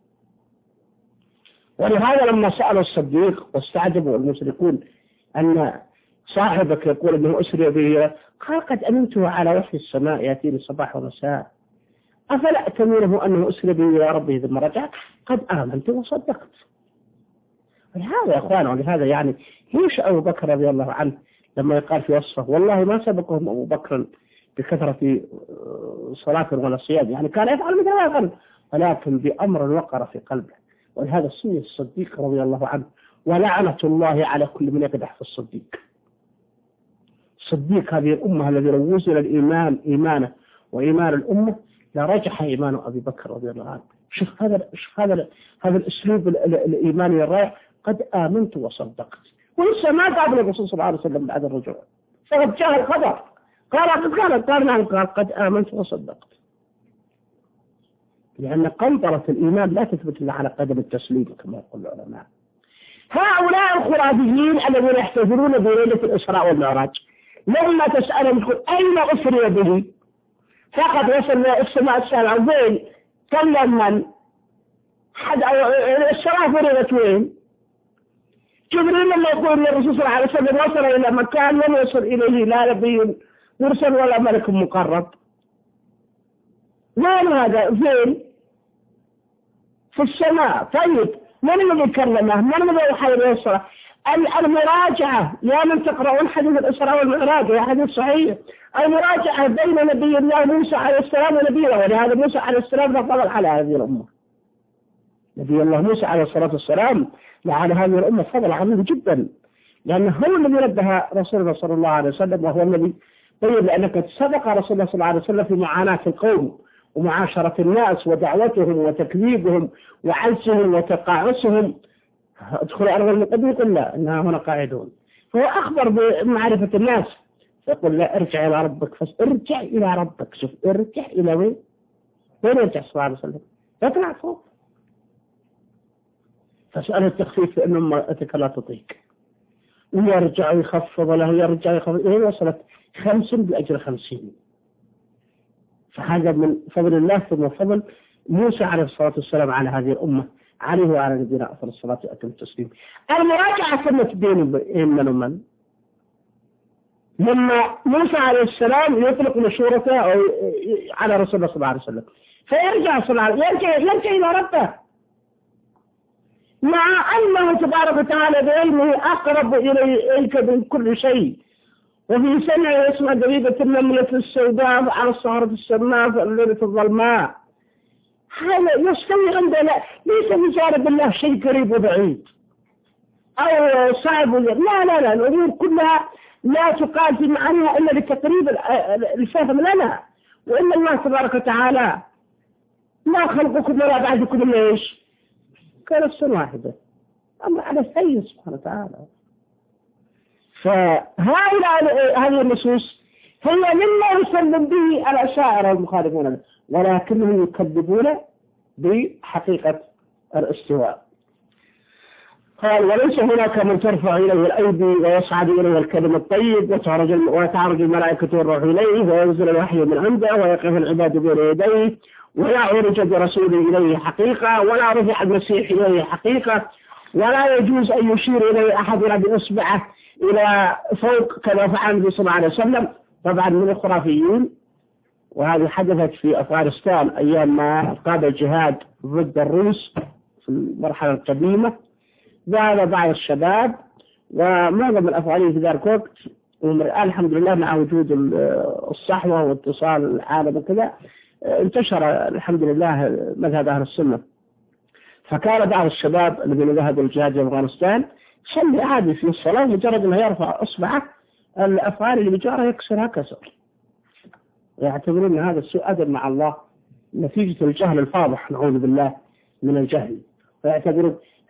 ولهذا لما سأل الصديق واستعجبوا المشركون أن صاحبك يقول أنه أسري به، قال: قد أمنته على وحي السماء يأتيني الصباح والمساء، أفلا أتمنه أنه أسري به إلى ربه ثم رجع؟ قد آمنت وصدقت. ولهذا يا أخوان، ولهذا يعني ليش أبو بكر رضي الله عنه لما يقال في وصفه: والله ما سبقهم أبو بكر بكثرة صلاة ولا صيام، يعني كان يفعل مثل ما يفعل، ولكن بأمر وقر في قلبه. ولهذا سمي الصديق رضي الله عنه، ولعنة الله على كل من يقدح في الصديق. صديق هذه الأمة الذي لو وزن الإيمان إيمانه وإيمان الأمة لرجح إيمان أبي بكر رضي الله عنه. شوف هذا شوف هذا هذا الأسلوب الإيماني الرائع: قد آمنت وصدقت. ولسه ما قابل الرسول صلى الله عليه وسلم بعد الرجوع، فقد جاء الخبر قال قال قال نعم قال قد آمنت وصدقت. لأن قنطرة الإيمان لا تثبت إلا على قدم التسليم كما يقول العلماء. هؤلاء الخرافيين الذين يحتفلون بليلة الإسراء والمعراج لما تسألهم يقول: أين أسري به؟ فقد وصل السماء السابعة وين؟ كلم من؟ حد السماء فرغت وين؟ جبريل لما يقول للرسول صلى الله عليه وسلم وصل إلى مكان لم يصل إليه لا نبي مرسل ولا ملك مقرب. وين هذا؟ فين؟ في السماء. طيب من الذي كلمه؟ من الذي يوحى إليه الصلاة؟ المراجعة يا من تقرؤون حديث الإسراء والمعراج يا حديث صحيح، المراجعة بين نبي الله موسى عليه السلام ونبيه، ولهذا موسى عليه السلام فضل على هذه الأمة. نبي الله موسى عليه الصلاة والسلام لعلى هذه الأمة فضل عظيم جدا، لأنه هو الذي نبه رسول الله صلى الله عليه وسلم، وهو الذي بين لأنك سبق رسول الله صلى الله عليه وسلم في معاناة القوم ومعاشرة الناس ودعوتهم وتكذيبهم وعنسهم وتقاعسهم. ادخلوا أرض المقدم يقول لا إنها هنا قاعدون. فهو أخبر بمعرفة الناس، يقول لا ارجع إلى ربك، فارجع إلى ربك. شوف ارجع إلى وين؟ وين يرجع صلى الله عليه وسلم؟ يطلع فوق. فسأل التخفيف فإن أمتك لا تطيق، ويرجع يخفض له يرجع يخفض، إيه وصلت خمس بأجر خمسين. فهذا من فضل الله ثم فضل موسى عليه الصلاة والسلام على هذه الأمة، عليه وعلى نبينا أفضل الصلاة وأتم التسليم. المراجعة كانت بين من ومن؟ لما موسى عليه السلام يطلق مشورته على رسول الله صلى الله عليه وسلم، فيرجع صلى الله عليه وسلم يرجع, يرجع إلى ربه، مع أنه تبارك وتعالى بعلمه أقرب إليك من كل شيء، وفي سمعه يسمع دبيبة النملة السوداء على الصخرة السماء في الليلة الظلماء. هذا يستوي عندنا، ليس في جانب الله شيء قريب وبعيد أو صعب. لا لا لا، الأمور كلها لا تقال في معانيها إلا لتقريب الفهم لنا. وإن الله تبارك وتعالى ما خلقكم ولا بعدكم إلا إيش؟ كنفس واحدة، أما على سيء سبحانه وتعالى. فهؤلاء هذه النصوص هي مما يسلم به الأشاعرة المخالفون، ولكنهم يكذبون بحقيقة الاستواء. قال: وليس هناك من ترفع إليه الأيدي ويصعد إليه الكلم الطيب وتعرج الملائكة والروح إليه وينزل الوحي من عنده ويقف العباد بين يديه ولا عرج برسوله إليه حقيقة ولا رفع المسيح إليه حقيقة ولا يجوز أن يشير إليه أحد بإصبعه إلى فوق كما فعل النبي صلى الله عليه وسلم. طبعا من الخرافيين، وهذه حدثت في أفغانستان أيام ما قاد الجهاد ضد الروس في المرحلة القديمة. ذهب بعض الشباب ومعظم الأفغانيين في ذلك الوقت، والآن الحمد لله مع وجود الصحوة واتصال العالم وكذا انتشر الحمد لله مذهب أهل السنة. فكان بعض الشباب الذين ذهبوا الجهاد في أفغانستان صلي عادي في الصلاة، مجرد ما يرفع أصبعه الأفغاني اللي بجاره يكسرها كسر، ويعتبرون هذا السوء أدب مع الله نتيجة الجهل الفاضح، نعوذ بالله من الجهل. ويعتبرون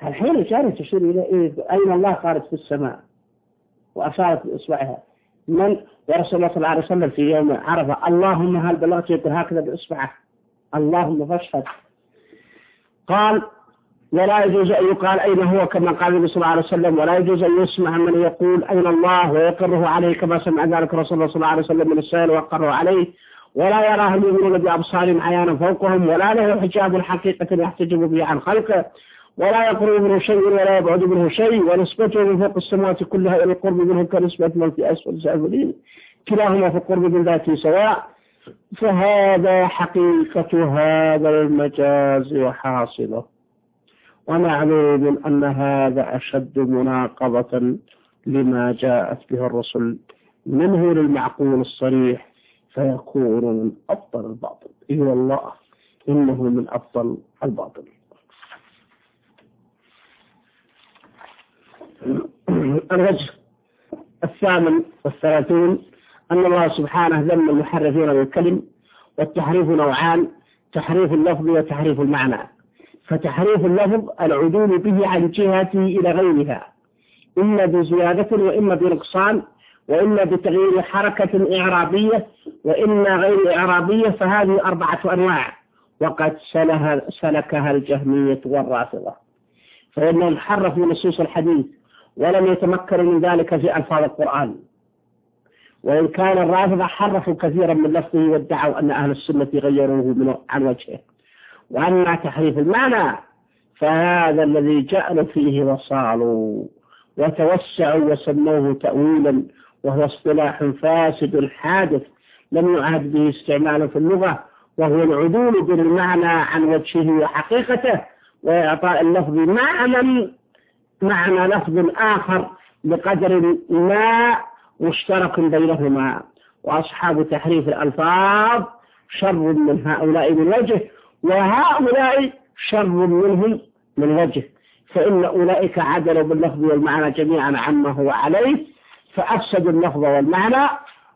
الحين الإشارة تشير إلى إيه؟ أين الله خارج في السماء، وأشارت بإصبعها. من يا رسول الله صلى الله عليه وسلم في يوم عرفة اللهم هل بلغت، يقول هكذا بإصبعه اللهم فاشهد. قال ولا يجوز أن يقال أين هو كما قال النبي صلى الله عليه وسلم، ولا يجوز أن يسمع من يقول أين الله ويقره عليه كما سمع ذلك رسول الله صلى الله عليه وسلم من السائل وقره عليه، ولا يراه المؤمنون بأبصارهم عيانا فوقهم، ولا له حجاب حقيقة يحتجب به عن خلقه، ولا يقرب منه شيء ولا يبعد منه شيء، ونسبته من فوق السماوات كلها إلى القرب منه كنسبة من في أسفل سافلين، كلاهما في القرب من ذاته سواء. فهذا حقيقة هذا المجاز وحاصله، ومعلوم أن هذا أشد مناقضة لما جاءت به الرسل منه للمعقول الصريح، فيكون من أفضل الباطل. إي والله إنه من أفضل الباطل. الوجه الثامن والثلاثون أن الله سبحانه ذم المحرفين للكلم، والتحريف نوعان: تحريف اللفظ وتحريف المعنى. فتحريف اللفظ العدول به عن جهته إلى غيرها، إما بزيادة وإما بنقصان، وإما بتغيير حركة إعرابية وإما غير إعرابية، فهذه أربعة أنواع، وقد سلكها الجهمية والرافضة، فإنهم حرفوا نصوص الحديث ولم يتمكنوا من ذلك في ألفاظ القرآن، وإن كان الرافضة حرفوا كثيرا من لفظه وادعوا أن أهل السنة غيروه عن وجهه. وأما تحريف المعنى فهذا الذي جعلوا فيه وصالوا وتوسعوا وسموه تأويلا، وهو اصطلاح فاسد حادث لم يعاد به استعماله في اللغة، وهو العدول بالمعنى عن وجهه وحقيقته، وإعطاء اللفظ معنى معنى لفظ آخر بقدر ما مشترك بينهما. وأصحاب تحريف الألفاظ شر من هؤلاء من وجه، وهؤلاء شر منهم من وجه، فإن أولئك عدلوا باللفظ والمعنى جميعا عما هو عليه فأفسدوا اللفظ والمعنى،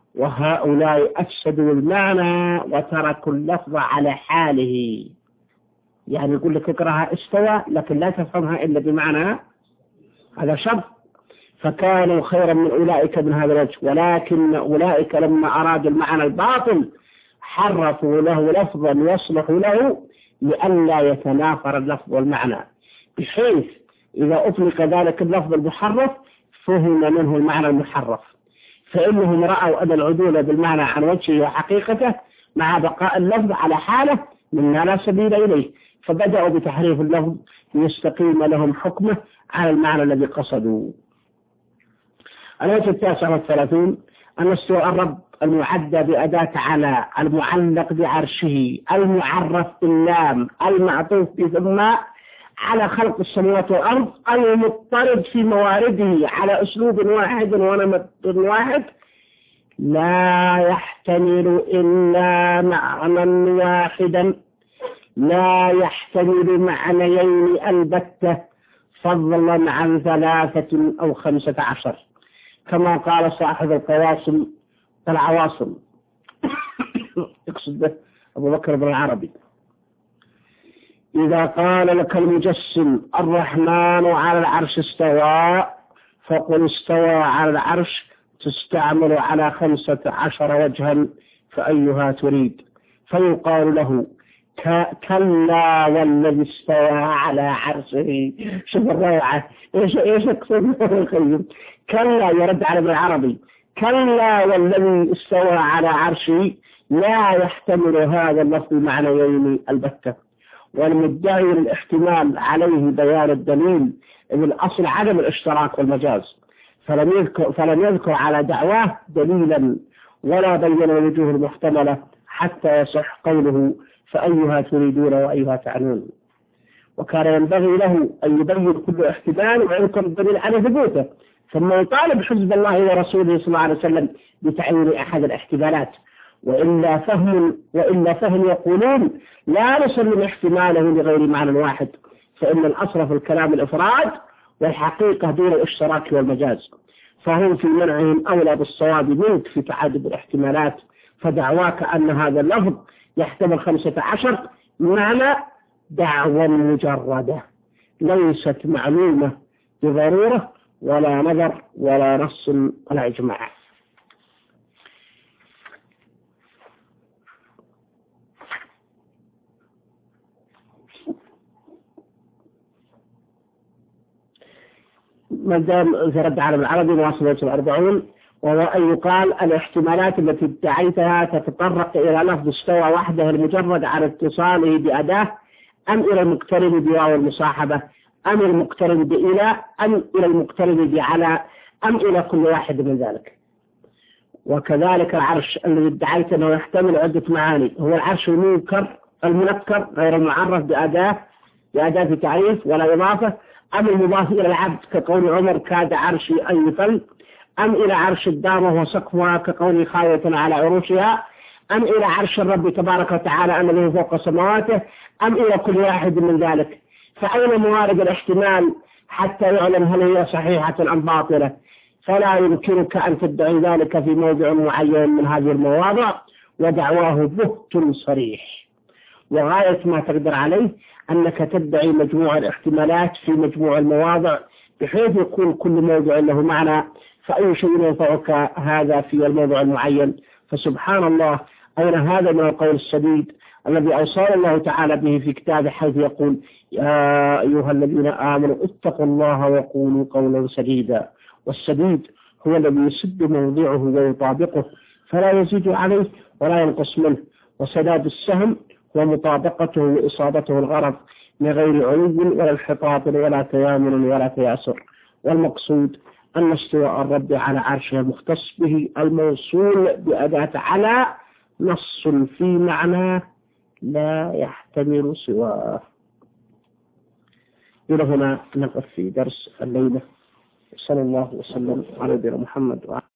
وهؤلاء أفسدوا المعنى وتركوا اللفظ على حاله. يعني يقول لك اقرأها استوى لكن لا تفهمها إلا بمعنى، هذا شر. فكانوا خيرا من أولئك من هذا الوجه، ولكن أولئك لما أرادوا المعنى الباطل حرفوا له لفظا يصلح له لئلا يتنافر اللفظ والمعنى، بحيث إذا أطلق ذلك اللفظ المحرف فهم منه المعنى المحرف، فإنهم رأوا أن العدول بالمعنى عن وجهه وحقيقته مع بقاء اللفظ على حاله مما لا سبيل إليه، فبدأوا بتحريف اللفظ ليستقيم لهم حكمه على المعنى الذي قصدوا. الوجه التاسع والثلاثون أن استواء الرب المعدى بأداة على المعلق بعرشه المعرف باللام المعطوف بثم على خلق السماوات والأرض المضطرد في موارده على أسلوب واحد ونمط واحد لا يحتمل إلا معنى واحدا، لا يحتمل معنيين البتة، فضلا عن ثلاثة أو خمسة عشر، كما قال صاحب القواصم العواصم يقصد به أبو بكر بن العربي: إذا قال لك المجسم الرحمن على العرش استوى فقل استوى على العرش، تستعمل على خمسة عشر وجها فأيها تريد، فيقال له كلا والذي استوى على عرشه. شوف الروعة، إيش إيش يقصد القيم؟ كلا يرد على ابن العربي: كلا والذي استوى على عرشه لا يحتمل هذا اللفظ معنيين البتة، والمدعي للاحتمال عليه بيان الدليل، إن الأصل عدم الاشتراك والمجاز، فلم يذكر, فلم يذكر على دعواه دليلا ولا بين الوجوه المحتملة حتى يصح قوله فأيها تريدون وأيها تعنون. وكان ينبغي له أن يبين كل احتمال ويذكر الدليل على ثبوته، ثم يطالب حزب الله ورسوله صلى الله عليه وسلم بتعيين أحد الاحتمالات، وإلا فهم وإلا فهم يقولون لا نسلم احتماله لغير معنى واحد، فإن الأصل في الكلام الإفراد والحقيقة دون الاشتراك والمجاز، فهم في منعهم أولى بالصواب منك في تعدد الاحتمالات. فدعواك أن هذا اللفظ يحتمل خمسة عشر معنى دعوة مجردة ليست معلومة بضرورة ولا نظر ولا نص ولا إجماع. ما دام رد على العربي واصل الأربعون، وهو أن يقال الاحتمالات التي ادعيتها تتطرق إلى لفظ استوى وحده المجرد على اتصاله بأداة، أم إلى المقترن بواو المصاحبة، أم المقترن بإلى، أم إلى المقترن بعلى، أم إلى كل واحد من ذلك. وكذلك العرش الذي ادعيت أنه يحتمل عدة معاني، هو العرش المنكر المنكر غير المعرف بأداة بأداة تعريف ولا إضافة، أم المضاف إلى العبد كقول عمر كاد عرشي أن يفل، أم إلى عرش الدامة وسقفها كقول خاوية على عروشها، أم إلى عرش الرب تبارك وتعالى أنه فوق سماواته، أم إلى كل واحد من ذلك. فأين موارد الاحتمال حتى يعلم هل هي صحيحة أم باطلة؟ فلا يمكنك أن تدعي ذلك في موضع معين من هذه المواضع، ودعواه بهت صريح. وغاية ما تقدر عليه أنك تدعي مجموع الاحتمالات في مجموع المواضع بحيث يكون كل موضوع له معنى، فأي شيء ينفعك هذا في الموضوع المعين. فسبحان الله، أين هذا من القول السديد الذي أوصى الله تعالى به في كتابه، حيث يقول يا أيها الذين آمنوا اتقوا الله وقولوا قولا سديدا. والسديد هو الذي يسد موضعه ويطابقه فلا يزيد عليه ولا ينقص منه. وسداد السهم ومطابقته وإصابته الغرض من غير علو ولا انحطاط ولا تيامن ولا تياسر. والمقصود أن استواء الرب على عرشه المختص به الموصول بأداة على نص في معناه لا يحتمل سواه. إلى هنا نقف في درس الليلة. صلى الله وسلم على نبينا محمد.